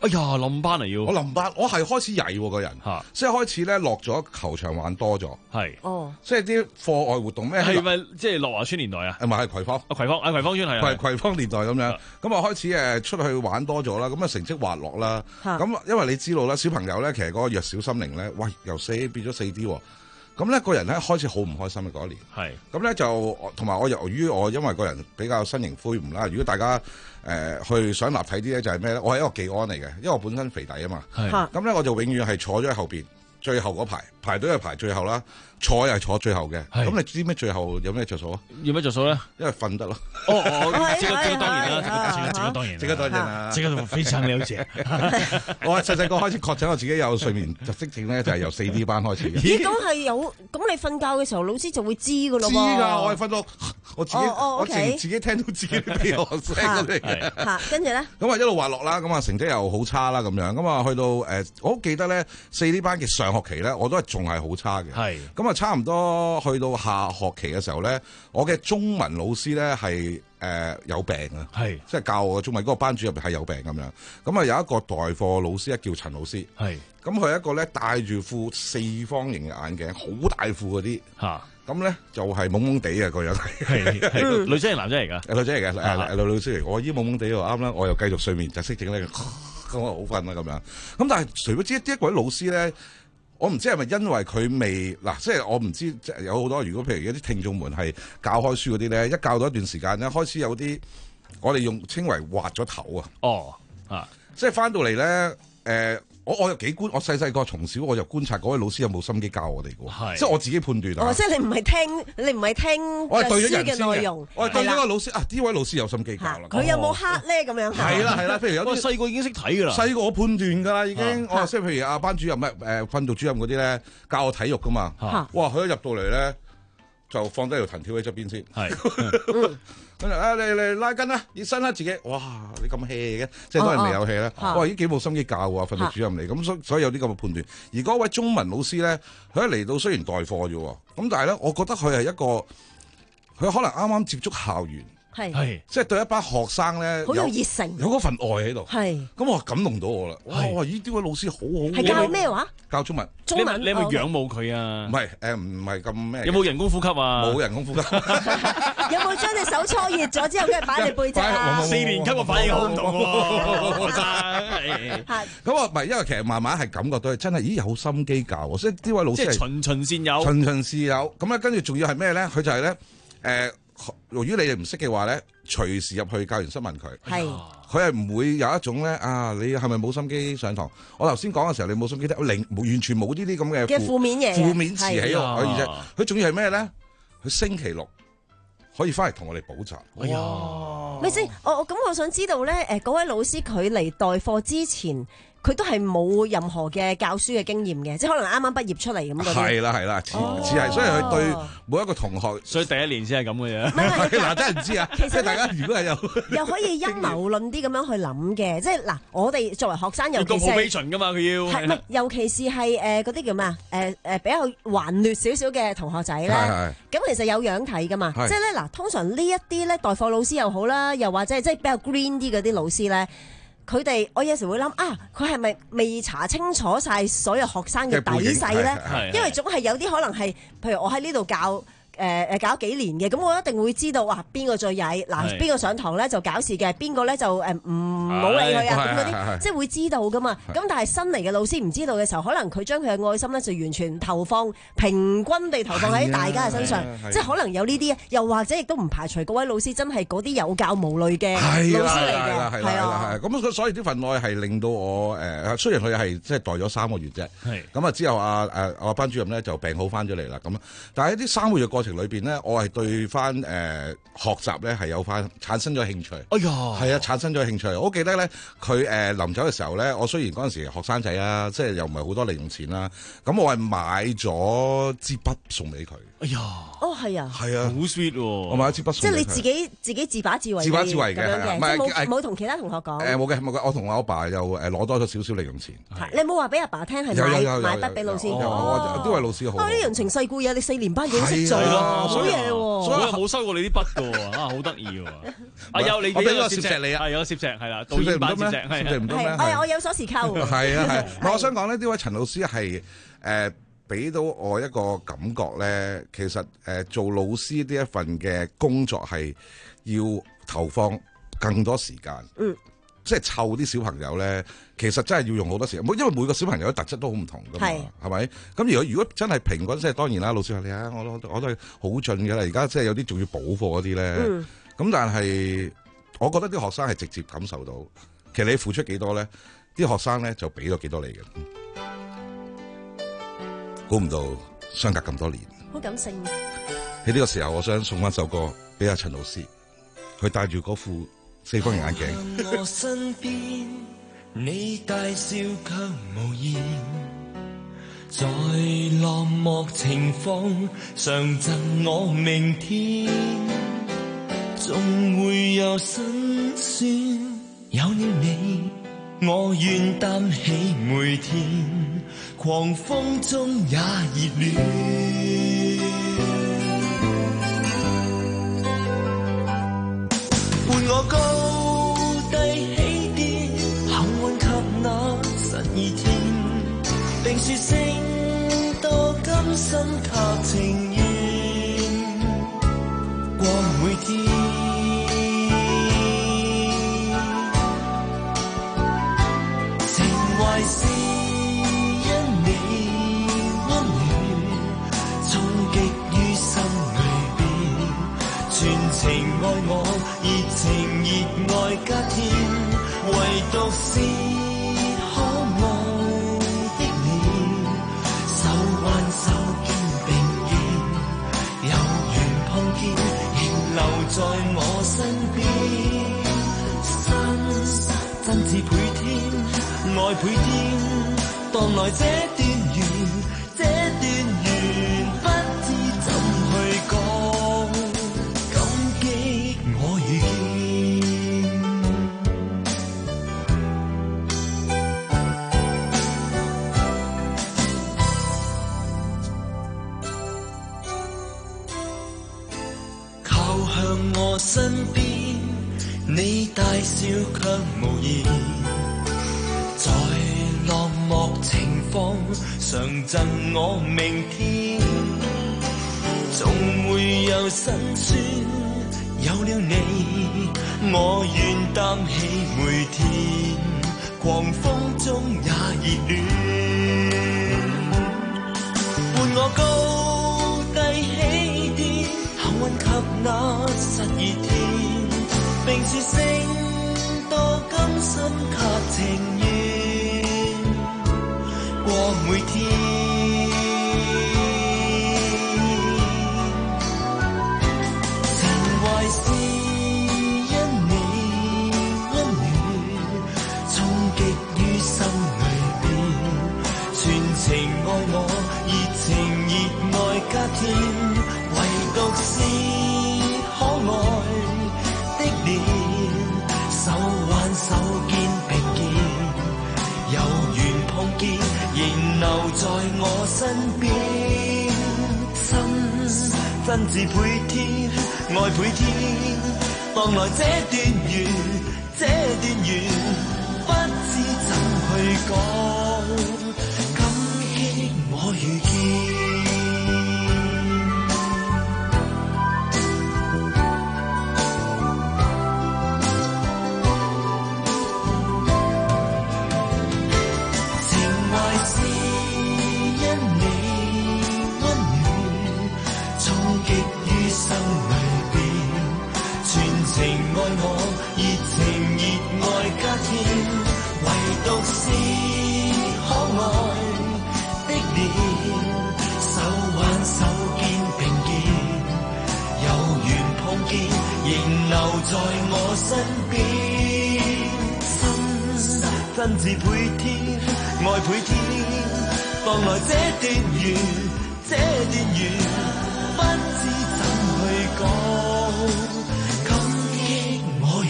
哎呀，冧班嚟要我冧班，我係開始曳個人，即係開始咧落咗球場玩多咗， 係哦， 即係啲課外活動咩係咪即係樂華村年代啊？ 唔係係葵芳， 葵芳啊葵芳村係葵葵芳年代咁樣，咁啊開始誒出去玩多咗啦，咁啊成績滑落啦，咁因為你知道啦，小朋友咧其實嗰個弱小心靈咧，喂由四 A 變咗四 D。咁咧個人咧開始好唔開心嘅嗰一年， 係咁咧就同埋我由於我因為個人比較身形魁梧啦，如果大家誒、呃、去想立體啲咧就係咩咧？我係一個技安嚟嘅，因為我本身肥底啊嘛，咁咧我就永遠係坐咗喺後邊。最後嗰排排隊係排最後啦，坐又係坐最後嘅。咁你知咩最後有咩着數啊？ 要咩着數咧？ 因為瞓得咯。 哦哦，這個這個當然啦，這個這個當然， 這個當然啦， 這個非常了解。 我細細個開始確診我自己有睡眠窒息症咧，就係由四 D 班開始嘅。 咦？咁係有咁你瞓覺嘅時候，老師就會知噶咯喎。知㗎，我係瞓到我自己，我自自己聽到自己啲鼻鼾聲嗰啲嘅。 嚇，跟住咧？ 咁啊一路滑落啦，咁啊成績又好差啦，咁樣咁啊去到誒，我好記得咧四 D 班嘅上學期咧，我都係仲係好差嘅。係咁啊，差唔多去到下學期嘅時候咧，我嘅中文老師咧係誒有病啊，係即係教我嘅中文嗰個班主任係有病咁樣。咁啊有一個代課老師咧叫陳老師，係咁佢係一個咧戴住副四方形嘅眼鏡，好大副嗰啲嚇。咁咧就係懵懵地嘅個樣，係係女仔定男仔嚟㗎？ 女仔嚟嘅，誒女老師嚟。我依懵懵地喎，啱啦，我又繼續睡眠窒息症咧，咁我好瞓啦咁樣。咁但係誰不知呢一位老師咧？我唔知係咪因為佢未嗱，即係我唔知，即係有好多。如果譬如有啲聽眾們係教開書嗰啲咧，一教到一段時間咧，開始有啲我哋用稱為滑咗頭啊。哦，啊，即係翻到嚟咧，誒、呃，我我有幾觀，我細細個從小我就觀察嗰位老師有冇心機教我哋嘅喎，即係我自己判斷啊。 哦，即係你唔係聽，你唔係聽我係對咗人嘅內容， 我係對咗個老師啊！呢位老師有心機教啦。 佢有冇黑咧？咁樣係啦係啦，譬如有啲細個已經識睇㗎啦。 細個我判斷㗎啦，已經。我即係譬如阿班主任咩誒訓導主任嗰啲咧，教我體育㗎嘛。哇！佢一入到嚟咧，就放低條藤條喺側邊先。係。跟住啊，你你拉筋啦，熱身啦，自己。哇！你咁 hea 嘅，即係當然未有 hea 啦。哇！已經幾冇心機教喎，訓導主任嚟。咁所所以有啲咁嘅判斷。而嗰位中文老師咧，佢一嚟到雖然代課啫喎，咁但係咧，我覺得佢係一個，佢可能啱啱接觸校園。係，係，即係對一班學生咧， 好有熱誠， 有嗰份愛喺度。係，咁我感動到我啦。哇！咦，呢位老師好好。係教咩話？教中文。 中文。 你係咪仰慕佢啊？ 唔係，誒唔係咁咩？ 有冇人工呼吸啊？ 冇人工呼吸。 有冇將隻手搓熱咗之後，跟住擺你背脊啊？ 四年級個反應好唔同喎，學生。 係。 咁我唔係，因為其實慢慢係感覺到真係，咦有心機教喎。所以呢位老師即係循循善誘。 循循善誘。咁咧，跟住仲要係咩咧？佢就係咧，誒。如果你哋唔識嘅話咧，隨時入去教員室問佢。係，佢係唔會有一種咧啊，你係咪冇心機上堂？我頭先講嘅時候，你冇心機聽，零完全冇呢啲咁嘅嘅負面嘢， 負面詞喺度。而且佢仲要係咩咧？佢星期六可以翻嚟同我哋補習。 哎呀， 咪先，我我咁我想知道咧，誒嗰位老師佢嚟代課之前，佢都係冇任何嘅教書嘅經驗嘅，即係可能啱啱畢業出嚟咁嗰啲。係啦係啦，似似係，所以佢對每一個同學， 所以第一年先係咁嘅嘢。 嗱，真係唔知啊。其實大家如果係有， 又可以陰謀論啲咁樣去諗嘅，即係嗱，我哋作為學生，尤其是係㗎嘛，佢要係唔係？尤其是係誒嗰啲叫咩啊？誒誒比較頑劣少少嘅同學仔咧，咁其實有樣睇㗎嘛。即係咧嗱，通常呢一啲咧代課老師又好啦，又或者係即係比較 green 啲嗰啲老師咧。佢哋，我有時會諗啊，佢係咪未查清楚晒所有學生嘅底細咧？因為總係有啲可能係，譬如我喺呢度教。誒誒搞幾年嘅，咁我一定會知道哇邊個最曳，嗱邊個上堂咧就搞事嘅，邊個咧就誒唔好理佢啊，咁嗰啲即係會知道噶嘛。咁但係新嚟嘅老師唔知道嘅時候，可能佢將佢嘅愛心咧就完全投放平均地投放喺大家嘅身上，即係可能有呢啲，又或者亦都唔排除嗰位老師真係嗰啲有教無類嘅老師嚟嘅，係啊， 咁所以呢份愛係令到我誒，雖然佢係即係代咗三個月啫，咁啊之後阿誒我班主任咧就病好翻咗嚟啦，咁但係喺呢三個月過程裏邊咧，我係對翻誒、呃、學習咧係有翻產生咗興趣。哎呀，係啊，產生咗興趣。我記得咧，佢誒、呃、臨走嘅時候咧，我雖然嗰陣時學生仔啊，即係又唔係好多零用錢啦，咁我係買咗支筆送俾佢。哎呀， 哦係啊， 係啊， 好 sweet 喎！ 我買一支筆送俾佢。 即係你自己自己自把自為， 自把自為嘅， 咁樣嘅，即係冇冇同其他同學講。 誒冇嘅冇嘅，我同我阿爸又誒攞多咗少少零用錢。 你冇話俾阿爸聽係買買筆俾老師？ 呢位老師好。 啊，呢人情世故嘢，你四年班已經識做啦。 啊， 好嘢喎！ 所以冇收過你啲筆㗎喎，啊，好得意喎！阿優，你我俾個攝石你啊， 係有攝石係啦，導演版攝石攝石唔得咩？ 係我有鎖匙扣。 係啊係，我想講咧，呢位陳老師係誒俾到我一個感覺咧，其實誒做老師呢一份嘅工作係要投放更多時間。嗯。即係湊啲小朋友咧，其實真係要用好多時間，因為每個小朋友嘅特質都好唔同㗎嘛，係咪？咁如果如果真係平均，即係當然啦，老師話你啊，我都我都係好盡㗎啦。而家即係有啲仲要補課嗰啲咧，咁、嗯、但係我覺得啲學生係直接感受到，其實你付出幾多咧，啲學生咧就俾咗幾多你嘅。估唔到相隔咁多年， 好感性。 喺呢個時候，我想送翻首歌俾阿陳老師，佢戴住嗰副四方形眼鏡。 我身邊，你大笑卻無言，在落寞情況常贈我明天，總會有辛酸，有了你，我願擔起每天，狂風中也熱戀，伴我高低起跌，幸運及那十二天，並說聲多甘心及情願，過每天。情懷是因你溫暖，衝擊於心裏邊，全情愛我，熱情熱愛加添，唯獨是可愛的你，手挽手肩並肩，有緣碰見，仍留在我身邊，心真摯倍添，愛倍添，當來這段緣，這段緣不知怎去講，感激我遇見。靠向我身邊，你大笑卻無言，在落寞情況常贈我明天，總會有辛酸，有了你，我願擔起每天，狂風中也熱戀，伴我高低起跌，幸運及那十二天，並說聲多甘心及情願，過每天。情懷是因你溫暖，衝擊於心裏邊，全情愛我，熱情熱愛加添，唯獨是可愛的臉，手挽手肩並肩，有緣碰見，仍留在我身邊，心真摯倍添，愛倍添，當來這段緣，這段緣不知怎去講，感激我遇見。在我身邊，心真摯倍添，愛倍添，當來這段緣，這段緣不知怎去講，感激我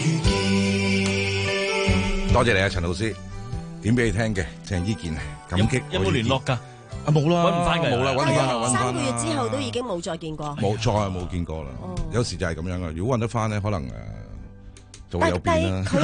遇見。 多謝你啊，陳老師，點俾你聽嘅鄭伊健，感激。 有冇聯絡㗎？ 啊冇啦， 揾唔翻㗎， 冇啦，揾唔翻啦，揾唔翻啦。 三個月之後都已經冇再見過。 冇，再冇見過啦。有時就係咁樣啊。如果揾得翻咧，可能誒就會有變啦。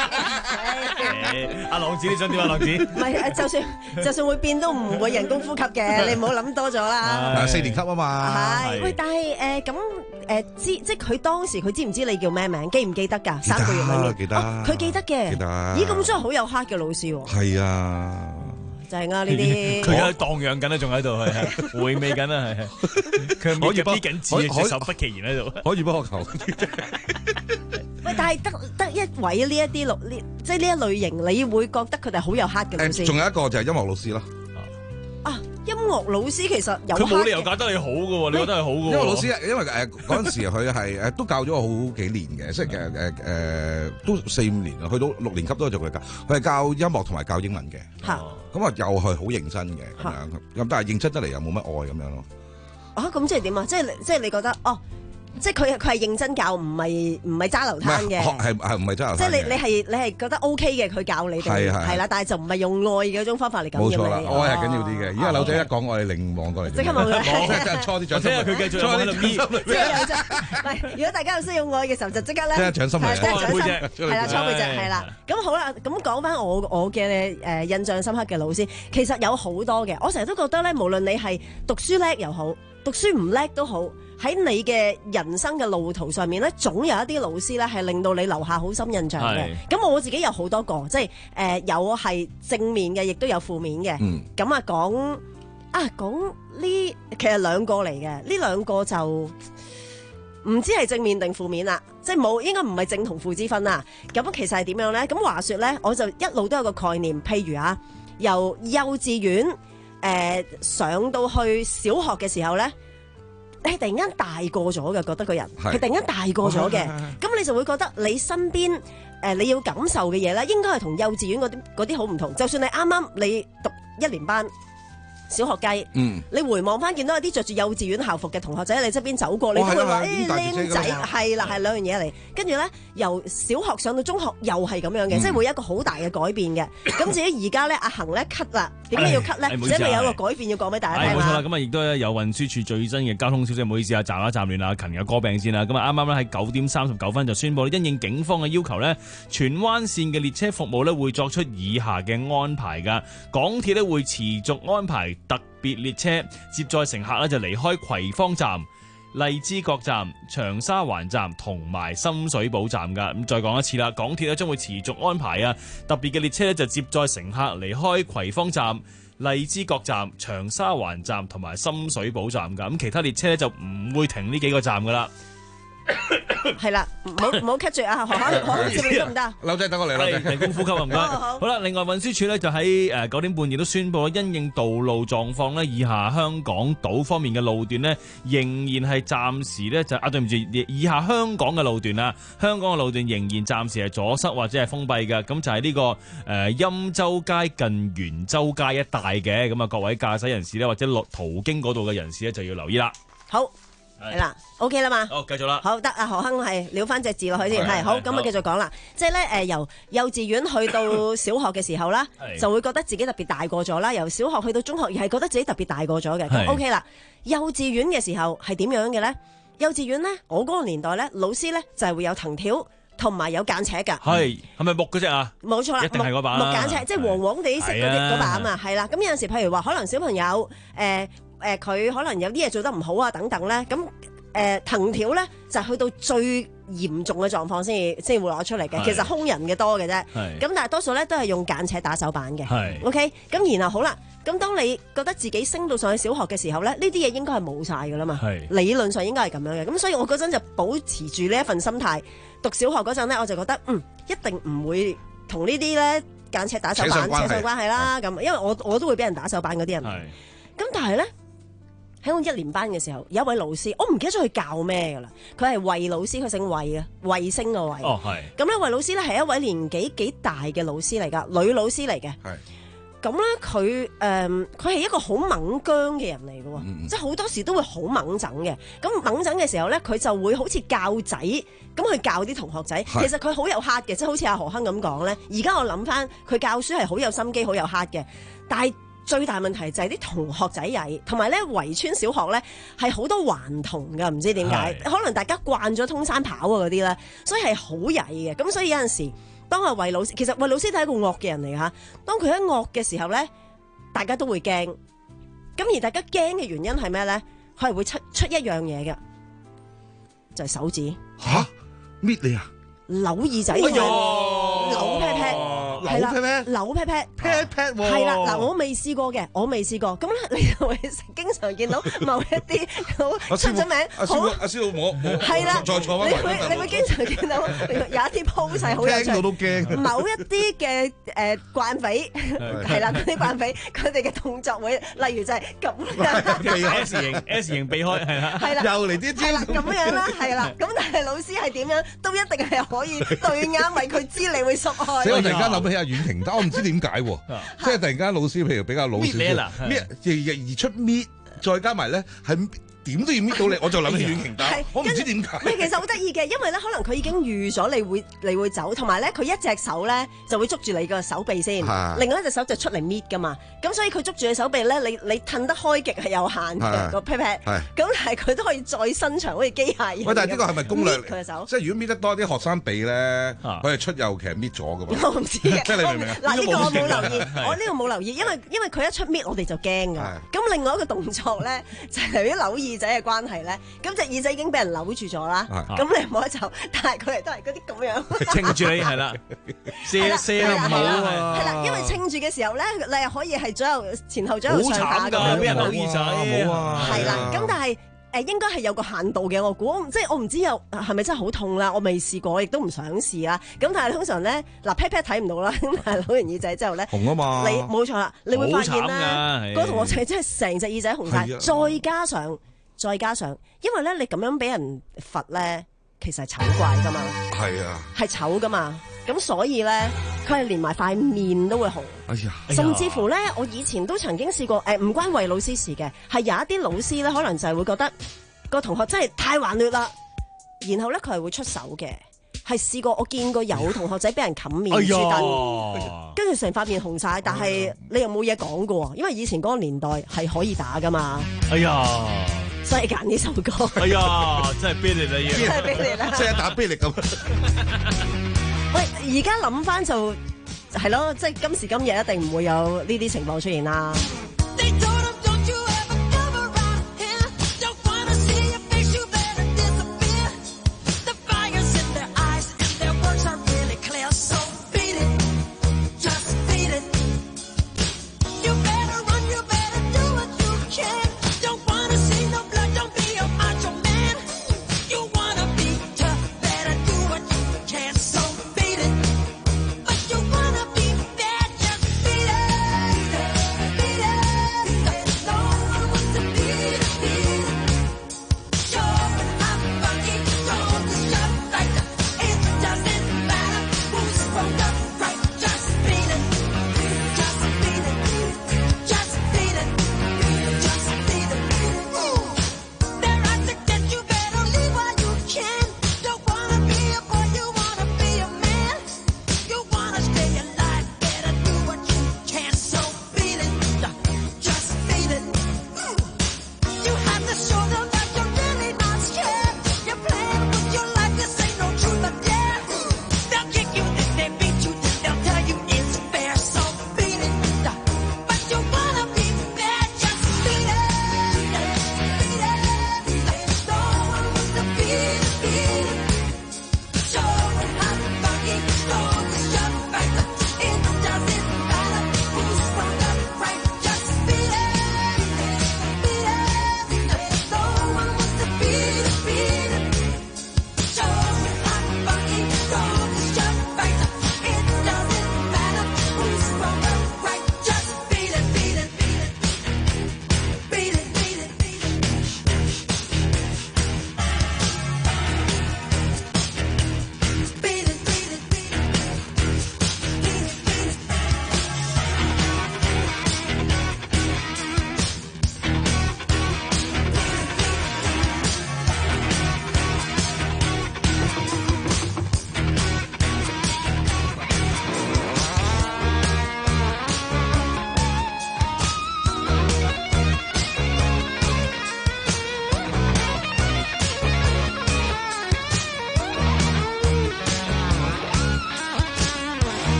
阿浪子，你想點啊？浪子唔係，就算就算會變都唔會人工呼吸嘅，你唔好諗多咗啦。 四年級啊嘛。 係喂，但係誒咁誒知，即係佢當時佢知唔知你叫咩名？記唔記得㗎？三個月裏面， 記得， 佢記得嘅。 記得。 咦，咁真係好有 heart 嘅老師喎。 係啊。 就係啊！呢啲佢喺度蕩漾緊啦，仲喺度係回味緊啦，係係。佢可以逼緊字，隻手不其然喺度， 可以幫我求。 喂，但係得得一位呢一啲老呢，即係呢一類型，你會覺得佢哋好有 heart 嘅老師。 仲有一個就係音樂老師啦。 啊，音樂老師其實有 heart 嘅。 佢冇理由教得你好嘅喎，你覺得係好嘅喎。 音樂老師，因為誒嗰陣時佢係誒都教咗我好幾年嘅，即係誒誒誒都四五年啦，去到六年級都做佢教，佢係教音樂同埋教英文嘅。 嚇！ 咁啊又係好認真嘅咁樣，咁但係認真得嚟又冇乜愛咁樣咯。 啊，咁即係點啊？即係即係你覺得哦？即係佢佢係認真教，唔係唔係揸流攤嘅， 係係唔係揸流攤？ 即係你你係你係覺得 O K 嘅，佢教你哋係啦，但係就唔係用愛嘅嗰種方法嚟教你。 冇錯啦，愛係緊要啲嘅。而家柳仔一講，我哋另望過嚟， 即刻望佢， 即係搓啲掌心。 佢繼續搓啲咪。 即係有隻，唔係如果大家有需要愛嘅時候，就即刻咧， 即係掌心嚟， 即係掌心，係啦，搓背脊，係啦。咁好啦，咁講翻我我嘅誒印象深刻嘅老師，其實有好多嘅。我成日都覺得咧，無論你係讀書叻又好，讀書唔叻都好。喺你嘅人生嘅路途上面咧，總有一啲老師咧係令到你留下好深印象嘅。咁我自己有好多個，即係誒、呃、有係正面嘅，亦都有負面嘅。咁、嗯、啊講啊講呢，其實兩個嚟嘅，呢兩個就唔知係正面定負面啦，即係冇應該唔係正同負之分啦。咁其實係點樣咧？咁話說咧，我就一路都有個概念，譬如啊，由幼稚園誒、呃、上到去小學嘅時候咧。你係突然間大個咗嘅，覺得個人係突然間大個咗嘅，咁你就會覺得你身邊誒、呃、你要感受嘅嘢咧，應該係同幼稚園嗰啲嗰啲好唔同。就算你啱啱你讀一年班小學雞，嗯、你回望翻見到有啲着住幼稚園校服嘅同學仔喺你側邊走過，哦、你都會話誒靚仔係啦，係兩樣嘢嚟。跟住咧由小學上到中學又係咁樣嘅，嗯、即係會有一個好大嘅改變嘅。咁至於而家咧，阿恒咧咳啦，點解要咳咧？即係有個改變要講俾大家聽啦。 冇錯啦，咁啊亦都有運輸署最新嘅交通消息，唔好意思啊，暫一暫亂啊，勤嘅歌病先啦。咁啊啱啱咧喺九點三十九分就宣布，因應警方嘅要求咧，荃灣線嘅列車服務咧會作出以下嘅安排㗎。港鐵咧會持續安排特別列車接載乘客咧就離開葵芳站、荔枝角站、長沙灣站同埋深水埗站噶。咁再講一次啦，港鐵咧將會持續安排啊特別嘅列車咧就接載乘客離開葵芳站、荔枝角站、長沙灣站同埋深水埗站噶。咁其他列車咧就唔會停呢幾個站噶啦。 係啦，唔好唔好 cut 住啊！學下學下接你得唔得？ 劉仔等我嚟啦， 人工呼吸啊唔該。好啦，另外運輸署咧就喺誒九點半亦都宣布，因應道路狀況咧，以下香港島方面嘅路段呢，仍然係暫時咧就啊對唔住，以下香港嘅路段啊，香港嘅路段仍然暫時係阻塞或者係封閉嘅。咁就係呢、這個誒欽州街近元州街一帶嘅，咁啊各位駕駛人士咧或者路途經嗰度嘅人士咧就要留意啦。 好。係啦 ，OK 啦嘛， 好，繼續啦， 好得啊，何亨係撩翻隻字落去先，係好，咁啊繼續講啦，即係咧誒由幼稚園去到小學嘅時候啦，就會覺得自己特別大個咗啦，由小學去到中學又係覺得自己特別大個咗嘅，咁 OK 啦。幼稚園嘅時候係點樣嘅咧？幼稚園咧，我嗰個年代咧，老師咧就係會有藤條同埋有間尺噶， 係係咪木嗰隻啊？ 冇錯啦， 一定係嗰把木間尺，即係黃黃地色嗰啲嗰把啊嘛，係啦。咁有陣時譬如話，可能小朋友誒。誒佢、呃、可能有啲嘢做得唔好啊，等等咧，咁誒、呃、藤條咧就去到最嚴重嘅狀況先先會攞出嚟嘅，其實兇人嘅多嘅啫。咁但係多數咧都係用間尺打手板嘅。OK，咁然後好啦，咁當你覺得自己升到上去小學嘅時候咧，呢啲嘢應該係冇晒㗎啦嘛。理論上應該係咁樣嘅，咁所以我嗰陣就保持住呢一份心態。讀小學嗰陣咧，我就覺得嗯一定唔會同呢啲咧間尺打手板扯上關係啦。咁因為我我都會俾人打手板嗰啲人。咁但係咧。喺我一年班嘅時候，有一位老師，我唔記得咗佢教咩噶啦。佢係衛老師，佢姓衛啊，衛星個衛。哦，係。咁咧，衛老師咧係一位年紀幾大嘅老師嚟噶，女老師嚟嘅。係。咁咧，佢誒，佢係一個好猛僵嘅人嚟嘅，嗯、即係好多時都會好猛整嘅。咁猛整嘅時候咧，佢就會好似教仔咁去教啲同學仔。其實佢好有 heart 嘅，即係好似阿何亨咁講咧。而家我諗翻，佢教書係好有心機，好有 heart 嘅，但係。 最大問題就係啲同學仔曳，同埋咧圍村小學咧係好多頑童㗎，唔知點解，可能大家慣咗通山跑啊嗰啲咧，所以係好曳嘅。咁所以有陣時，當阿魏老師，其實魏老師都係一個惡嘅人嚟嚇。當佢一惡嘅時候咧，大家都會驚。咁而大家驚嘅原因係咩咧？佢係會出出一樣嘢嘅，就係、是、手指嚇搣你啊！ 扭耳仔，扭 pat pat， 係啦，扭 pat pat，pat pat， 係啦。嗱，我未試過嘅，我未試過。咁咧，你會經常見到某一啲好出咗名， 阿師傅，阿師傅，我我係啦， 再坐翻你會你會經常見到有一啲 pose 係好有趣， 聽到都驚。 某一啲嘅誒慣匪係啦，嗰啲慣匪佢哋嘅動作會，例如就係咁樣， 避開 S 型 S 型避開係啦， 係啦， 又嚟啲係啦咁樣啦，係啦。咁但係老師係點樣都一定係可以對啱，為佢知你會縮開。 所以我突然間諗起阿阮婷丹，我唔知點解喎，即係突然間老師譬如比較老少少，搣而而出搣，再加埋咧係。點都要搣到你，我就諗起阮瓊丹，我唔知點解。 其實好得意嘅，因為咧可能佢已經預咗你會你會走，同埋咧佢一隻手咧就會捉住你個手臂先，另外一隻手就出嚟搣噶嘛。咁所以佢捉住你手臂咧，你你褪得開極係有限嘅個 pat pat。咁但係佢都可以再伸長，好似機械人。 喂，但係呢個係咪攻略？ 佢隻手， 即係如果搣得多啲學生臂咧，佢係出右其實搣咗噶嘛。 我唔知嘅， 即係你明唔明啊？ 嗱呢個我冇留意，我呢個冇留意，因為因為佢一出搣我哋就驚㗎。咁另外一個動作咧就係由於扭耳仔嘅關係咧。咁隻耳仔已經俾人扭住咗啦，咁你唔可以走，但係佢哋都係嗰啲咁樣撐住你係啦，射射唔好啊， 係啦，因為撐住嘅時候咧，你係可以係左右前後左右上下咁， 俾人扭耳仔， 係啦，咁但係誒應該係有個限度嘅，我估，即係我唔知有係咪真係好痛啦，我未試過，亦都唔想試啦。咁但係通常咧，嗱 pat pat 睇唔到啦，咁但係扭完耳仔之後咧， 紅啊嘛， 你冇錯啦，你會發現咧，嗰同學仔真係成隻耳仔紅晒，再加上。再加上，因為咧你咁樣俾人罰咧，其實係醜怪噶嘛， 係啊， 係醜噶嘛，咁所以咧，佢係連埋塊面都會紅， 哎呀， 甚至乎咧，我以前都曾經試過，誒、呃、唔關魏老師事嘅，係有一啲老師咧，可能就係會覺得個同學真係太頑劣啦，然後咧佢係會出手嘅。係試過，我見過有同學仔俾人冚面珠燈，跟住成塊面紅晒，但係你又冇嘢講嘅喎，因為以前嗰個年代係可以打噶嘛。 哎呀， 所以揀呢首歌。 哎呀，真係卑劣啦， 真係卑劣啦， 即係打卑劣咁。 喂，而家諗翻就係咯，即係今時今日一定唔會有呢啲情況出現啦。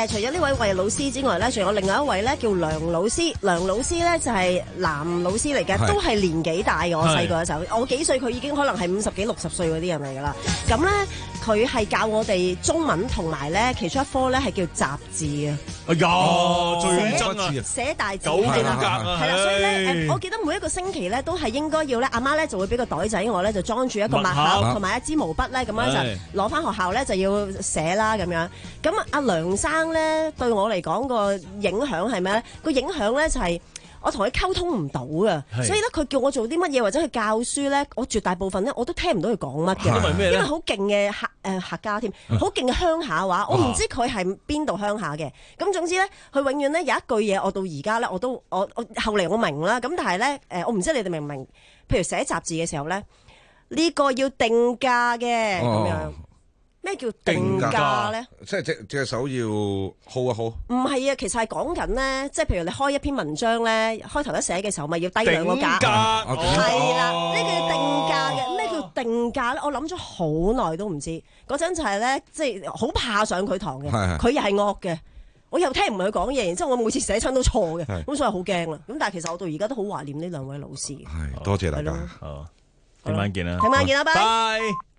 嘅，除咗呢位魏老師之外咧，仲有另外一位咧叫梁老師。梁老師咧就係男老師嚟嘅，都係年紀大嘅。我細個嘅時候，我幾歲佢已經可能係五十幾六十歲嗰啲人嚟㗎啦。咁咧佢係教我哋中文同埋咧其中一科咧係叫雜字啊。 哎呀，最憎啊！ 寫大字九宮格啊， 係啦，所以咧誒，我記得每一個星期咧都係應該要咧，阿媽咧就會俾個袋仔我咧，就裝住一個墨盒同埋一支毛筆咧，咁樣就攞翻學校咧就要寫啦咁樣。咁阿梁生咧對我嚟講個影響係咩咧？個影響咧就係我同佢溝通唔到啊，所以咧佢叫我做啲乜嘢或者去教書咧，我絕大部分咧我都聽唔到佢講乜嘅，因為好勁嘅客誒客家添，好勁嘅鄉下話，我唔知佢係邊度鄉下嘅。咁總之咧，佢永遠咧有一句嘢，我到而家咧我都我我後嚟我明啦。咁但係咧誒，我唔知你哋明唔明？譬如寫雜誌嘅時候咧，呢個要定價嘅咁樣。咩叫定價咧？ 即係隻隻手要 hold 一 hold。唔係啊，其實係講緊咧，即係譬如你開一篇文章咧，開頭一寫嘅時候咪要低兩個價。定價係啦，呢個叫定價嘅。咩叫定價咧？我諗咗好耐都唔知。嗰陣就係咧，即係好怕上佢堂嘅。佢又係惡嘅，我又聽唔佢講嘢，然之後我每次寫親都錯嘅，咁所以好驚啦。咁但係其實我到而家都好懷念呢兩位老師。 係，多謝大家。 好，聽晚見啦。 聽晚見啦，拜。